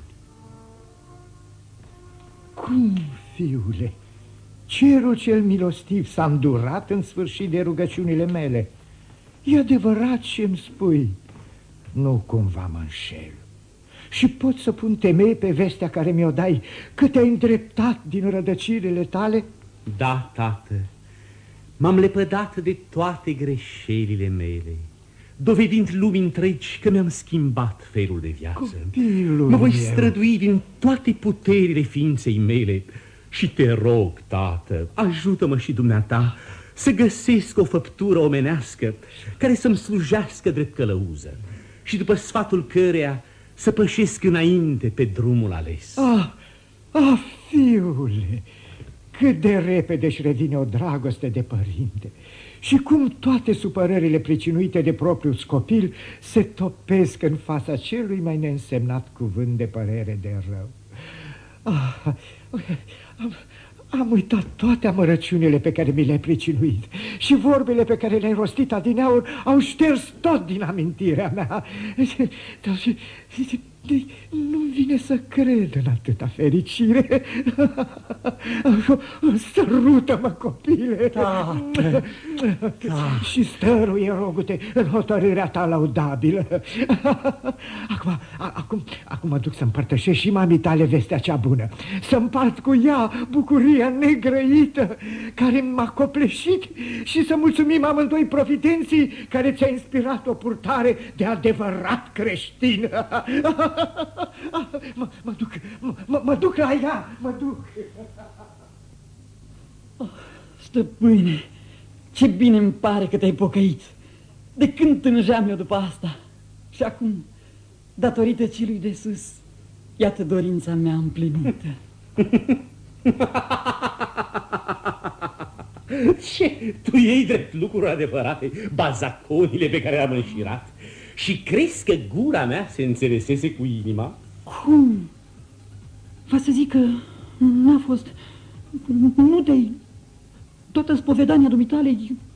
[SPEAKER 13] Cum, fiule? Cerul cel milostiv s-a îndurat în sfârșit de rugăciunile mele. E adevărat ce-mi spui. Nu cumva mă înșel. Și pot să pun temei pe vestea care mi-o dai, că te-ai îndreptat din rădăcirile tale?
[SPEAKER 5] Da, tată, m-am lepădat de toate greșelile mele, dovedind lumii întregi că mi-am schimbat felul de viață.
[SPEAKER 13] Copilul
[SPEAKER 5] mă voi
[SPEAKER 13] meu.
[SPEAKER 5] strădui din toate puterile ființei mele și te rog, tată, ajută-mă și dumneata să găsesc o făptură omenească care să-mi slujească drept călăuză și după sfatul căreia să pășesc înainte pe drumul ales.
[SPEAKER 13] Fiule, cât de repede își revine o dragoste de părinte și cum toate supărările pricinuite de propriul copil se topesc în fața celui mai neînsemnat cuvânt de părere de rău. Am uitat toate amărăciunile pe care mi le-ai pricinuit și vorbele pe care le-ai rostit adineauri au șters tot din amintirea mea. Nu-mi vine să cred în atâta fericire. Sărută-mă, copile.
[SPEAKER 5] Tată.
[SPEAKER 13] Și stăruie, rogu-te, în hotărârea ta laudabilă. Acum mă duc să împărtășesc și mamii tale vestea cea bună, să împart cu ea bucuria negrăită care m-a copleșit și să mulțumim amândoi providenții care ți-a inspirat o purtare de adevărat creștin. Mă duc la ea, mă duc.
[SPEAKER 3] Stăpâne, ce bine îmi pare că te-ai pocăit. De când tânjeam eu după asta? Și acum, datorită celui de sus, iată dorința mea împlinită.
[SPEAKER 5] Ce? Tu iei drept lucruri adevărate bazaconile pe care le-am înșirat și crezi că gura mea se înțelesese cu inima?
[SPEAKER 3] Cum? Va să zic că n-a fost... Nu te-ai... Toată spovedania dumitale...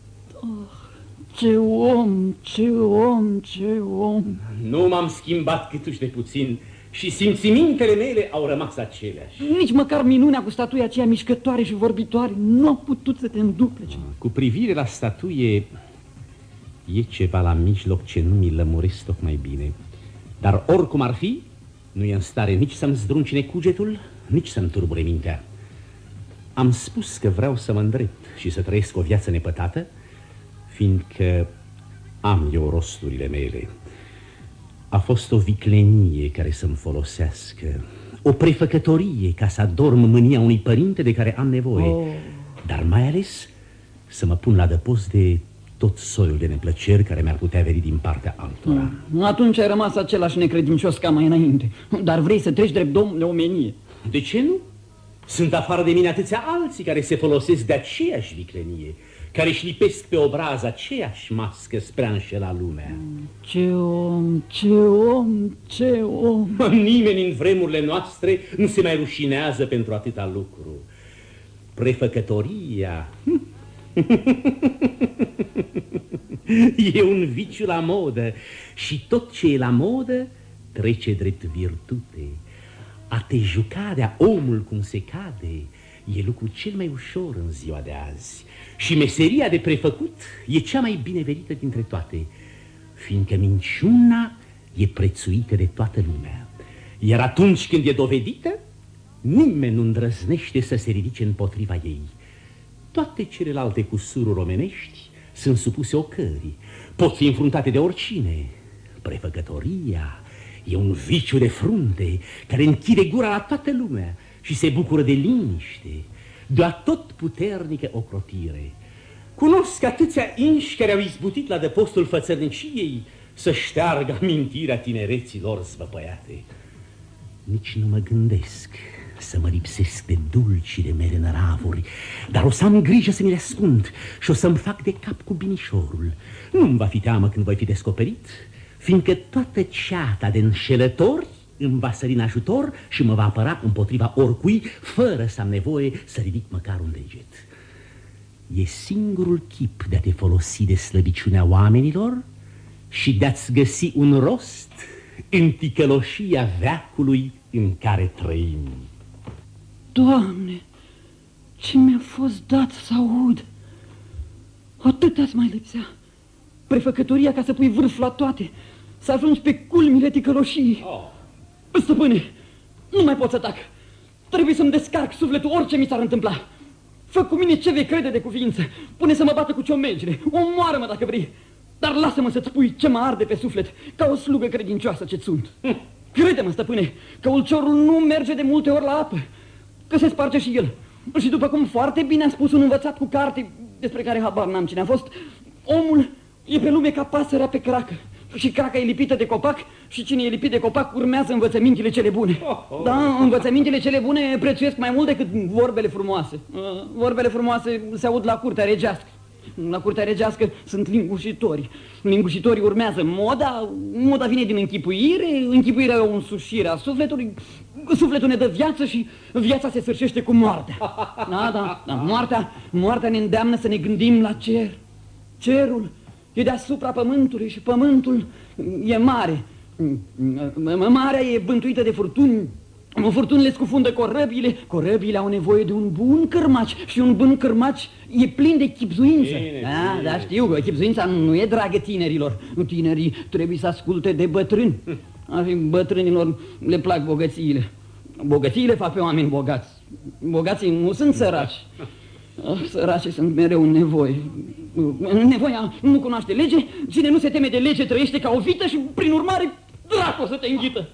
[SPEAKER 3] Ce om, ce om, ce om!
[SPEAKER 5] Nu m-am schimbat câtuși de puțin și simțimintele mele au rămas aceleași.
[SPEAKER 3] Nici măcar minunea cu statuia aceea mișcătoare și vorbitoare nu a putut să te înduplece.
[SPEAKER 5] Cu privire la statuie, e ceva la mijloc ce nu mi lămuresc tocmai bine. Dar oricum ar fi, nu e în stare nici să-mi zdruncine cugetul, nici să-mi turbure mintea. Am spus că vreau să mă îndrept și să trăiesc o viață nepătată, fiindcă am eu rosturile mele. A fost o viclenie care să-mi folosească, o prefăcătorie ca să adorm mânia unui părinte de care am nevoie, dar mai ales să mă pun la adăpost de tot soiul de neplăceri care mi-ar putea veni din partea altora.
[SPEAKER 3] Atunci ai rămas același necredincios ca mai înainte, dar vrei să treci drept domn de omenie.
[SPEAKER 5] De ce nu? Sunt afară de mine atâția alții care se folosesc de aceeași viclenie, care își lipesc pe obraz aceeași mască spre a înșela lumea.
[SPEAKER 3] Ce om, ce om, ce om!
[SPEAKER 5] Nimeni în vremurile noastre nu se mai rușinează pentru atâta lucru. Prefăcătoria e un viciu la modă și tot ce e la modă trece drept virtute. a te juca de-a omul cum se cade e lucru cel mai ușor în ziua de azi. Și meseria de prefăcut e cea mai binevenită dintre toate, fiindcă minciuna e prețuită de toată lumea. Iar atunci când e dovedită, nimeni nu îndrăznește să se ridice împotriva ei. Toate celelalte cusururi omenești sunt supuse ocării, pot fi înfruntate de oricine. Prefăcătoria e un viciu de frunte care închide gura la toată lumea și se bucură de liniște, de o atotputernică ocrotire. Cunosc atâția inși care au izbutit la adăpostul fățărniciei să șteargă amintirea tinereților zvăpăiate. Nici nu mă gândesc să mă lipsesc de dulcile mele năravuri, dar o să am grijă să mi le ascund și o să-mi fac de cap cu binișorul. Nu-mi va fi teamă când voi fi descoperit, fiindcă toată ceata de înșelători îmi va sări în ajutor și mă va apăra împotriva oricui, fără să am nevoie să ridic măcar un deget. E singurul chip de a te folosi de slăbiciunea oamenilor și de a-ți găsi un rost în ticăloșia veacului în care trăim.
[SPEAKER 3] Doamne, ce mi-a fost dat să aud! Atât-ați mai lipsea. Prefăcătoria ca să pui vârf la toate, să ajungi pe culmile ticăloșii. Stăpâne, nu mai pot să tac. Trebuie să-mi descarc sufletul orice mi s-ar întâmpla. Fă cu mine ce vei crede de cuvință. Pune să mă bată cu ciomegile, omoară-mă dacă vrei. Dar lasă-mă să-ți spui ce mă arde pe suflet, ca o slugă credincioasă ce-ți sunt. Crede-mă, stăpâne, că ulciorul nu merge de multe ori la apă, că se sparge și el. Și după cum foarte bine a spus un învățat cu carte, despre care habar n-am cine a fost, omul e pe lume ca pasărea pe cracă. Și craca e lipită de copac și cine e lipit de copac urmează învățămintele cele bune. Da, învățămintele cele bune prețuiesc mai mult decât vorbele frumoase. Vorbele frumoase se aud la curtea regească. La curtea regească sunt lingușitori. Lingușitorii urmează moda, moda vine din închipuire, închipuirea e o însușire a sufletului, sufletul ne dă viață și viața se sfârșește cu moartea. Da, moartea ne îndeamnă să ne gândim la cer. Cerul e deasupra pământului și pământul e mare. Marea e bântuită de furtuni. Furtunile scufundă corăbile. Corăbile au nevoie de un bun cârmaci și un bun cârmaci e plin de chibzuință. Da, știu că chibzuința nu e dragă tinerilor. Tinerii trebuie să asculte de bătrâni. Bătrânilor le plac bogățiile. Bogățiile fac pe oameni bogați. Bogații nu sunt săraci. Săracii sunt mereu în nevoie. Nevoia nu cunoaște lege. Cine nu se teme de lege trăiește ca o vită și prin urmare dracu o să te înghită.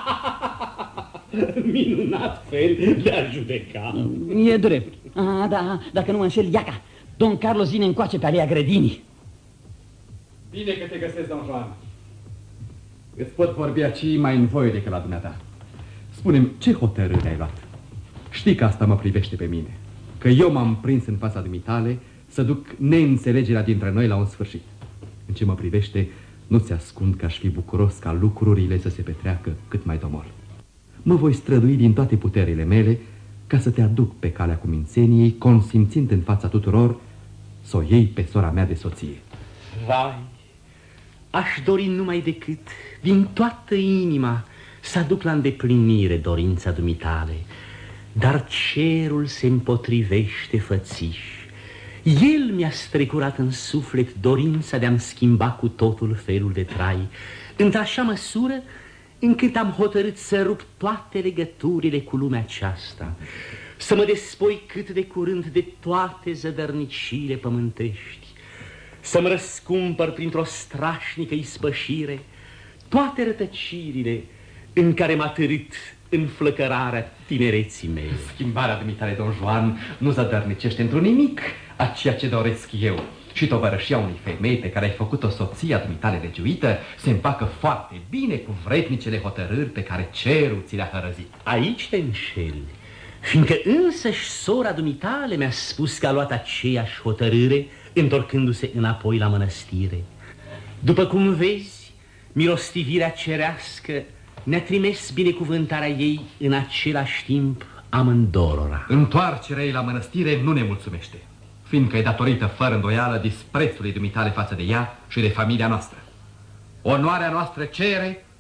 [SPEAKER 5] Minunat fel de a judeca.
[SPEAKER 3] E drept. Da, dacă nu mă înșel, iaca, Don Carlos vine încoace pe alea grădinii.
[SPEAKER 10] Bine că te găsesc, Don Juan. Îți pot vorbi aici mai în voie decât la dumneata. Spune-mi, ce hotărâre ai luat? Știi că asta mă privește pe mine, că eu m-am prins în fața dumitale să duc neînțelegerea dintre noi la un sfârșit. În ce mă privește, nu-ți ascund că aș fi bucuros ca lucrurile să se petreacă cât mai domol. Mă voi strădui din toate puterile mele ca să te aduc pe calea cumințeniei, consimțind în fața tuturor să o iei pe sora mea de soție.
[SPEAKER 5] Vai, aș dori numai decât, din toată inima, să aduc la îndeplinire dorința dumitale, dar cerul se împotrivește fățiș. El mi-a strecurat în suflet dorința de a-mi schimba cu totul felul de trai, într-așa măsură încât am hotărât să rup toate legăturile cu lumea aceasta, să mă despoi cât de curând de toate zădărnicile pământești, să-mi răscumpăr printr-o strașnică ispășire toate rătăcirile în care m-a târât înflăcărarea tinereții mele.
[SPEAKER 10] Schimbarea dumitale, Don Juan, nu zădărnicește într-un nimic a ceea ce doresc eu. Și tovărășia unei femei pe care ai făcut-o soția dumitale legiuită se împacă foarte bine cu vrednicele hotărâri pe care cerul ți le-a hărăzit.
[SPEAKER 5] Aici te înșeli, fiindcă însăși sora dumitale mi-a spus că a luat aceeași hotărâre întorcându-se înapoi la mănăstire. După cum vezi, milostivirea cerească ne-a trimis binecuvântarea ei în același timp amândorora.
[SPEAKER 10] Întoarcerea ei la mănăstire nu ne mulțumește, fiindcă e datorită fără îndoială disprețului dumitale față de ea și de familia noastră. Onoarea noastră cere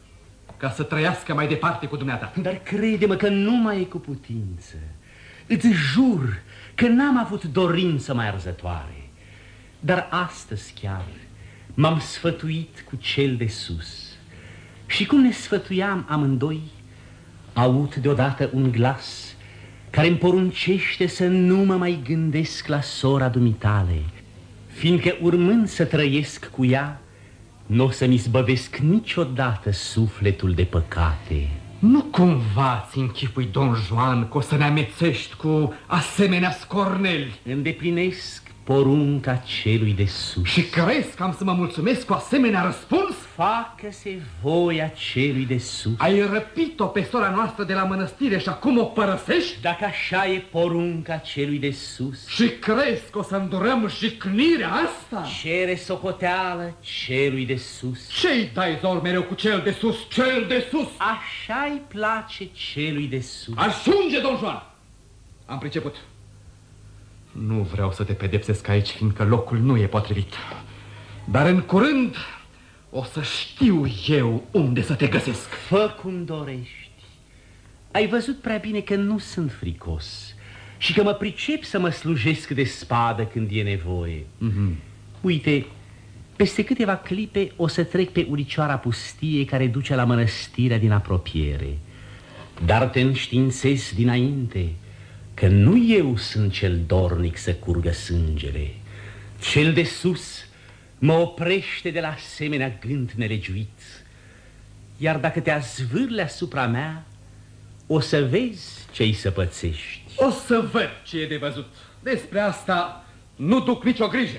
[SPEAKER 5] ca să trăiască mai departe cu dumneata. Dar crede-mă că nu mai e cu putință. Îți jur că n-am avut dorință mai arzătoare. Dar astăzi chiar m-am sfătuit cu cel de sus. Și cum ne sfătuiam amândoi, aud deodată un glas care îmi poruncește să nu mă mai gândesc la sora dumitale, fiindcă urmând să trăiesc cu ea, n-o să-mi zbăvesc niciodată sufletul de păcate. Nu cumva ți închipui, Don Juan, că o să ne amețești cu asemenea scorneli? Îndeplinesc porunca celui de sus. Și crezi că am să mă mulțumesc cu asemenea răspuns? Facă-se voia celui de sus. Ai răpit-o pe sora noastră de la mănăstire și acum o părăsești? Dacă așa e porunca celui de sus. Și crezi că o să îndurăm jicnirea asta? Cere socoteală celui de sus. Ce-i dai zor mereu cu cel de sus, cel de sus? Așa-i place celui de sus. Ajunge, Don Juan! Am priceput. Nu vreau să te pedepsesc aici, fiindcă locul nu e potrivit. Dar în curând o să știu eu unde să te găsesc. Fă cum dorești. Ai văzut prea bine că nu sunt fricos și că mă pricep să mă slujesc de spadă când e nevoie. Uite, peste câteva clipe o să trec pe uricioara pustie care duce la mănăstirea din apropiere. Dar te înștiințez dinainte că nu eu sunt cel dornic să curgă sângele. Cel de sus mă oprește de la asemenea gând nelegiuit. Iar dacă te azvârli asupra mea, o să vezi ce-i să pățești. O să văd ce e de văzut. Despre asta nu duc nicio grijă.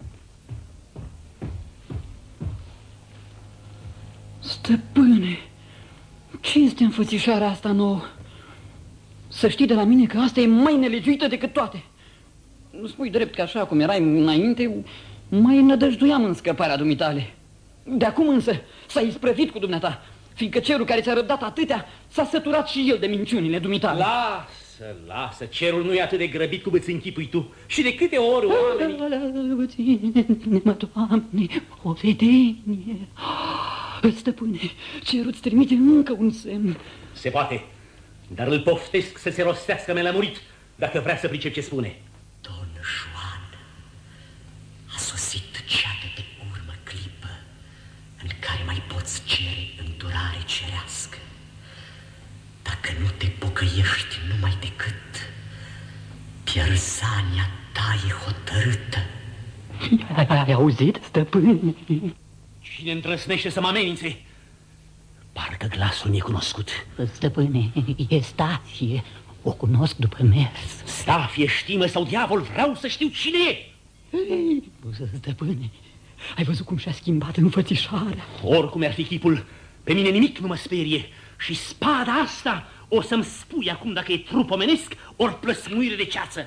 [SPEAKER 3] Stăpâne, ce este înfățișarea asta nouă? Să știi de la mine că asta e mai nelegiuită decât toate. Nu spui drept că așa cum erai înainte, mai nădăjduiam în scăparea dumitale. De acum însă s-a isprăvit cu dumneata, fiindcă cerul care ți-a răbdat atâtea s-a săturat și el de minciunile dumitale. Lasă, lasă, cerul nu e atât de grăbit cum îți închipui tu. Și de câte ori oamenii... Ține-mă, Doamne, o vedenie. Stăpâne, cerul îți trimite încă un semn.
[SPEAKER 5] Se poate, dar îl poftesc să se rostească melămurit, dacă vrea să pricep ce spune.
[SPEAKER 12] Don Juan, a sosit cea de urmă clipă în care mai poți cere îndurare cerească. Dacă nu te pocăiești numai decât, pierzania ta e hotărâtă.
[SPEAKER 3] Ai auzit, stăpâne?
[SPEAKER 5] Cine îndrăsnește să mă amenințe? Parcă glasul mi-e cunoscut.
[SPEAKER 3] Stăpâne, e Stafie. O cunosc după mers.
[SPEAKER 5] Stafie, știmă sau diavol, vreau să știu cine e.
[SPEAKER 3] Stăpâne, ai văzut cum și-a schimbat înfățișarea?
[SPEAKER 5] Oricum ar fi chipul, pe mine nimic nu mă sperie. Și spada asta o să-mi spui acum dacă e trup omenesc ori plăsmuire de ceață.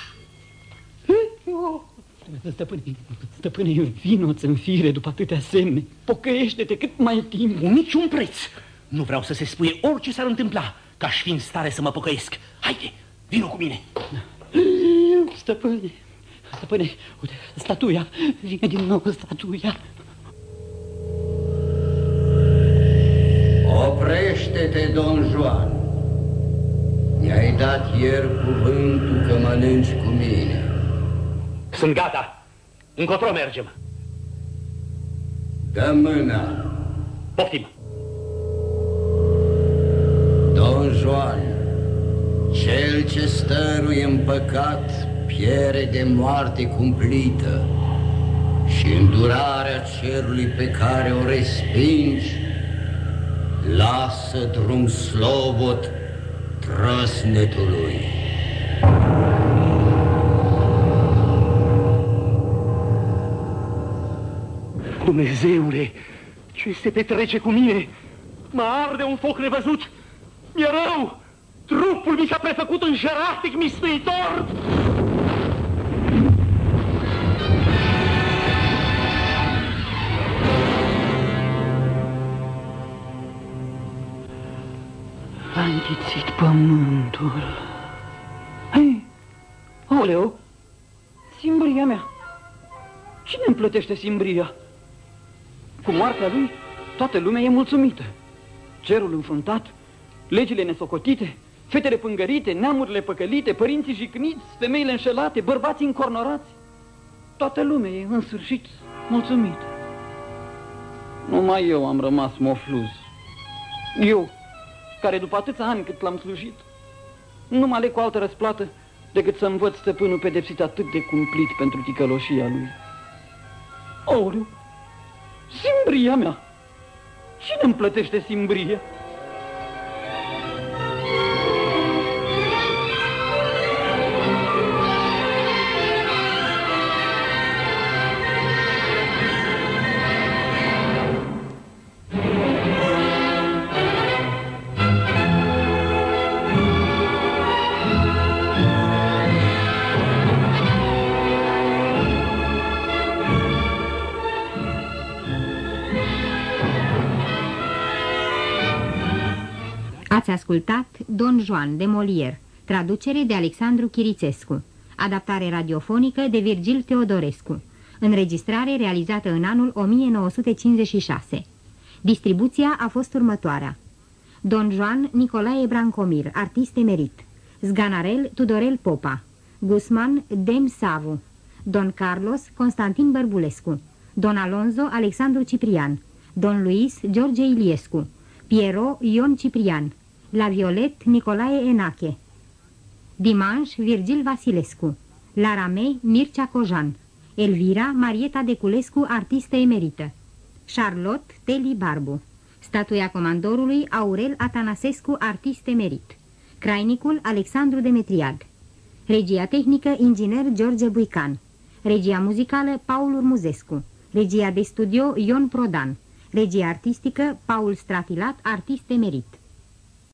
[SPEAKER 3] Stăpâne, vino-ți în fire după atâtea semne. Pocăiește-te cât mai e timp.
[SPEAKER 5] Cu niciun preț. Nu vreau să se spuie orice s-ar întâmpla, ca aș fi în stare să mă pocăiesc. Haide, vino cu mine.
[SPEAKER 3] Stăpâne, uite, statuia. Vine din nou statuia.
[SPEAKER 14] Oprește-te, Don Juan. Mi-ai dat ieri cuvântul că mănânci cu mine.
[SPEAKER 5] Sunt gata. Încotro mergem.
[SPEAKER 14] Dă mâna.
[SPEAKER 5] Poftim.
[SPEAKER 14] Don Juan, cel ce stăruie în păcat piere de moarte cumplită și îndurarea cerului pe care o respingi lasă drum slobod trăsnetului.
[SPEAKER 5] Dumnezeule, ce se petrece cu mine? Mă arde un foc nevăzut. Mi-e rău. Trupul mi s-a prefăcut în jeratic mistuitor.
[SPEAKER 3] A înghițit pământul. Hei, aoleu, simbria mea. Cine îmi plătește simbria? Cu moartea lui, toată lumea e mulțumită. cerul înfruntat, legile nesocotite, fetele pângărite, neamurile păcălite, părinții jicniți, femeile înșelate, bărbații încornorați. Toată lumea e în sfârșit mulțumită. Numai eu am rămas mofluz. Eu, care după atâția ani cât l-am slujit, nu mă aleg cu altă răsplată decât să învăț stăpânul pedepsit atât de cumplit pentru ticăloșia lui. Aoleu, simbria mea! Cine îmi plătește simbria?
[SPEAKER 15] Ați ascultat Don Juan de Molière, traducere de Alexandru Chirițescu, adaptare radiofonică de Virgil Teodorescu, înregistrare realizată în anul 1956. Distribuția a fost următoarea: Don Juan Nicolae Brancomir, artist emerit; Zganarel Tudorel Popa; Guzman Dem Savu; Don Carlos Constantin Bărbulescu; Don Alonso Alexandru Ciprian; Don Luis George Iliescu; Piero Ion Ciprian; La Violet Nicolae Enache; Dimanche Virgil Vasilescu; La Ramei Mircea Cojan; Elvira Marieta Deculescu, artistă emerită; Charlotte Teli Barbu; statuia comandorului Aurel Atanasescu, artist emerit; crainicul Alexandru Demetriad; regia tehnică inginer George Buican; regia muzicală Paul Urmuzescu; regia de studio Ion Prodan; regia artistică Paul Stratilat, artist emerit.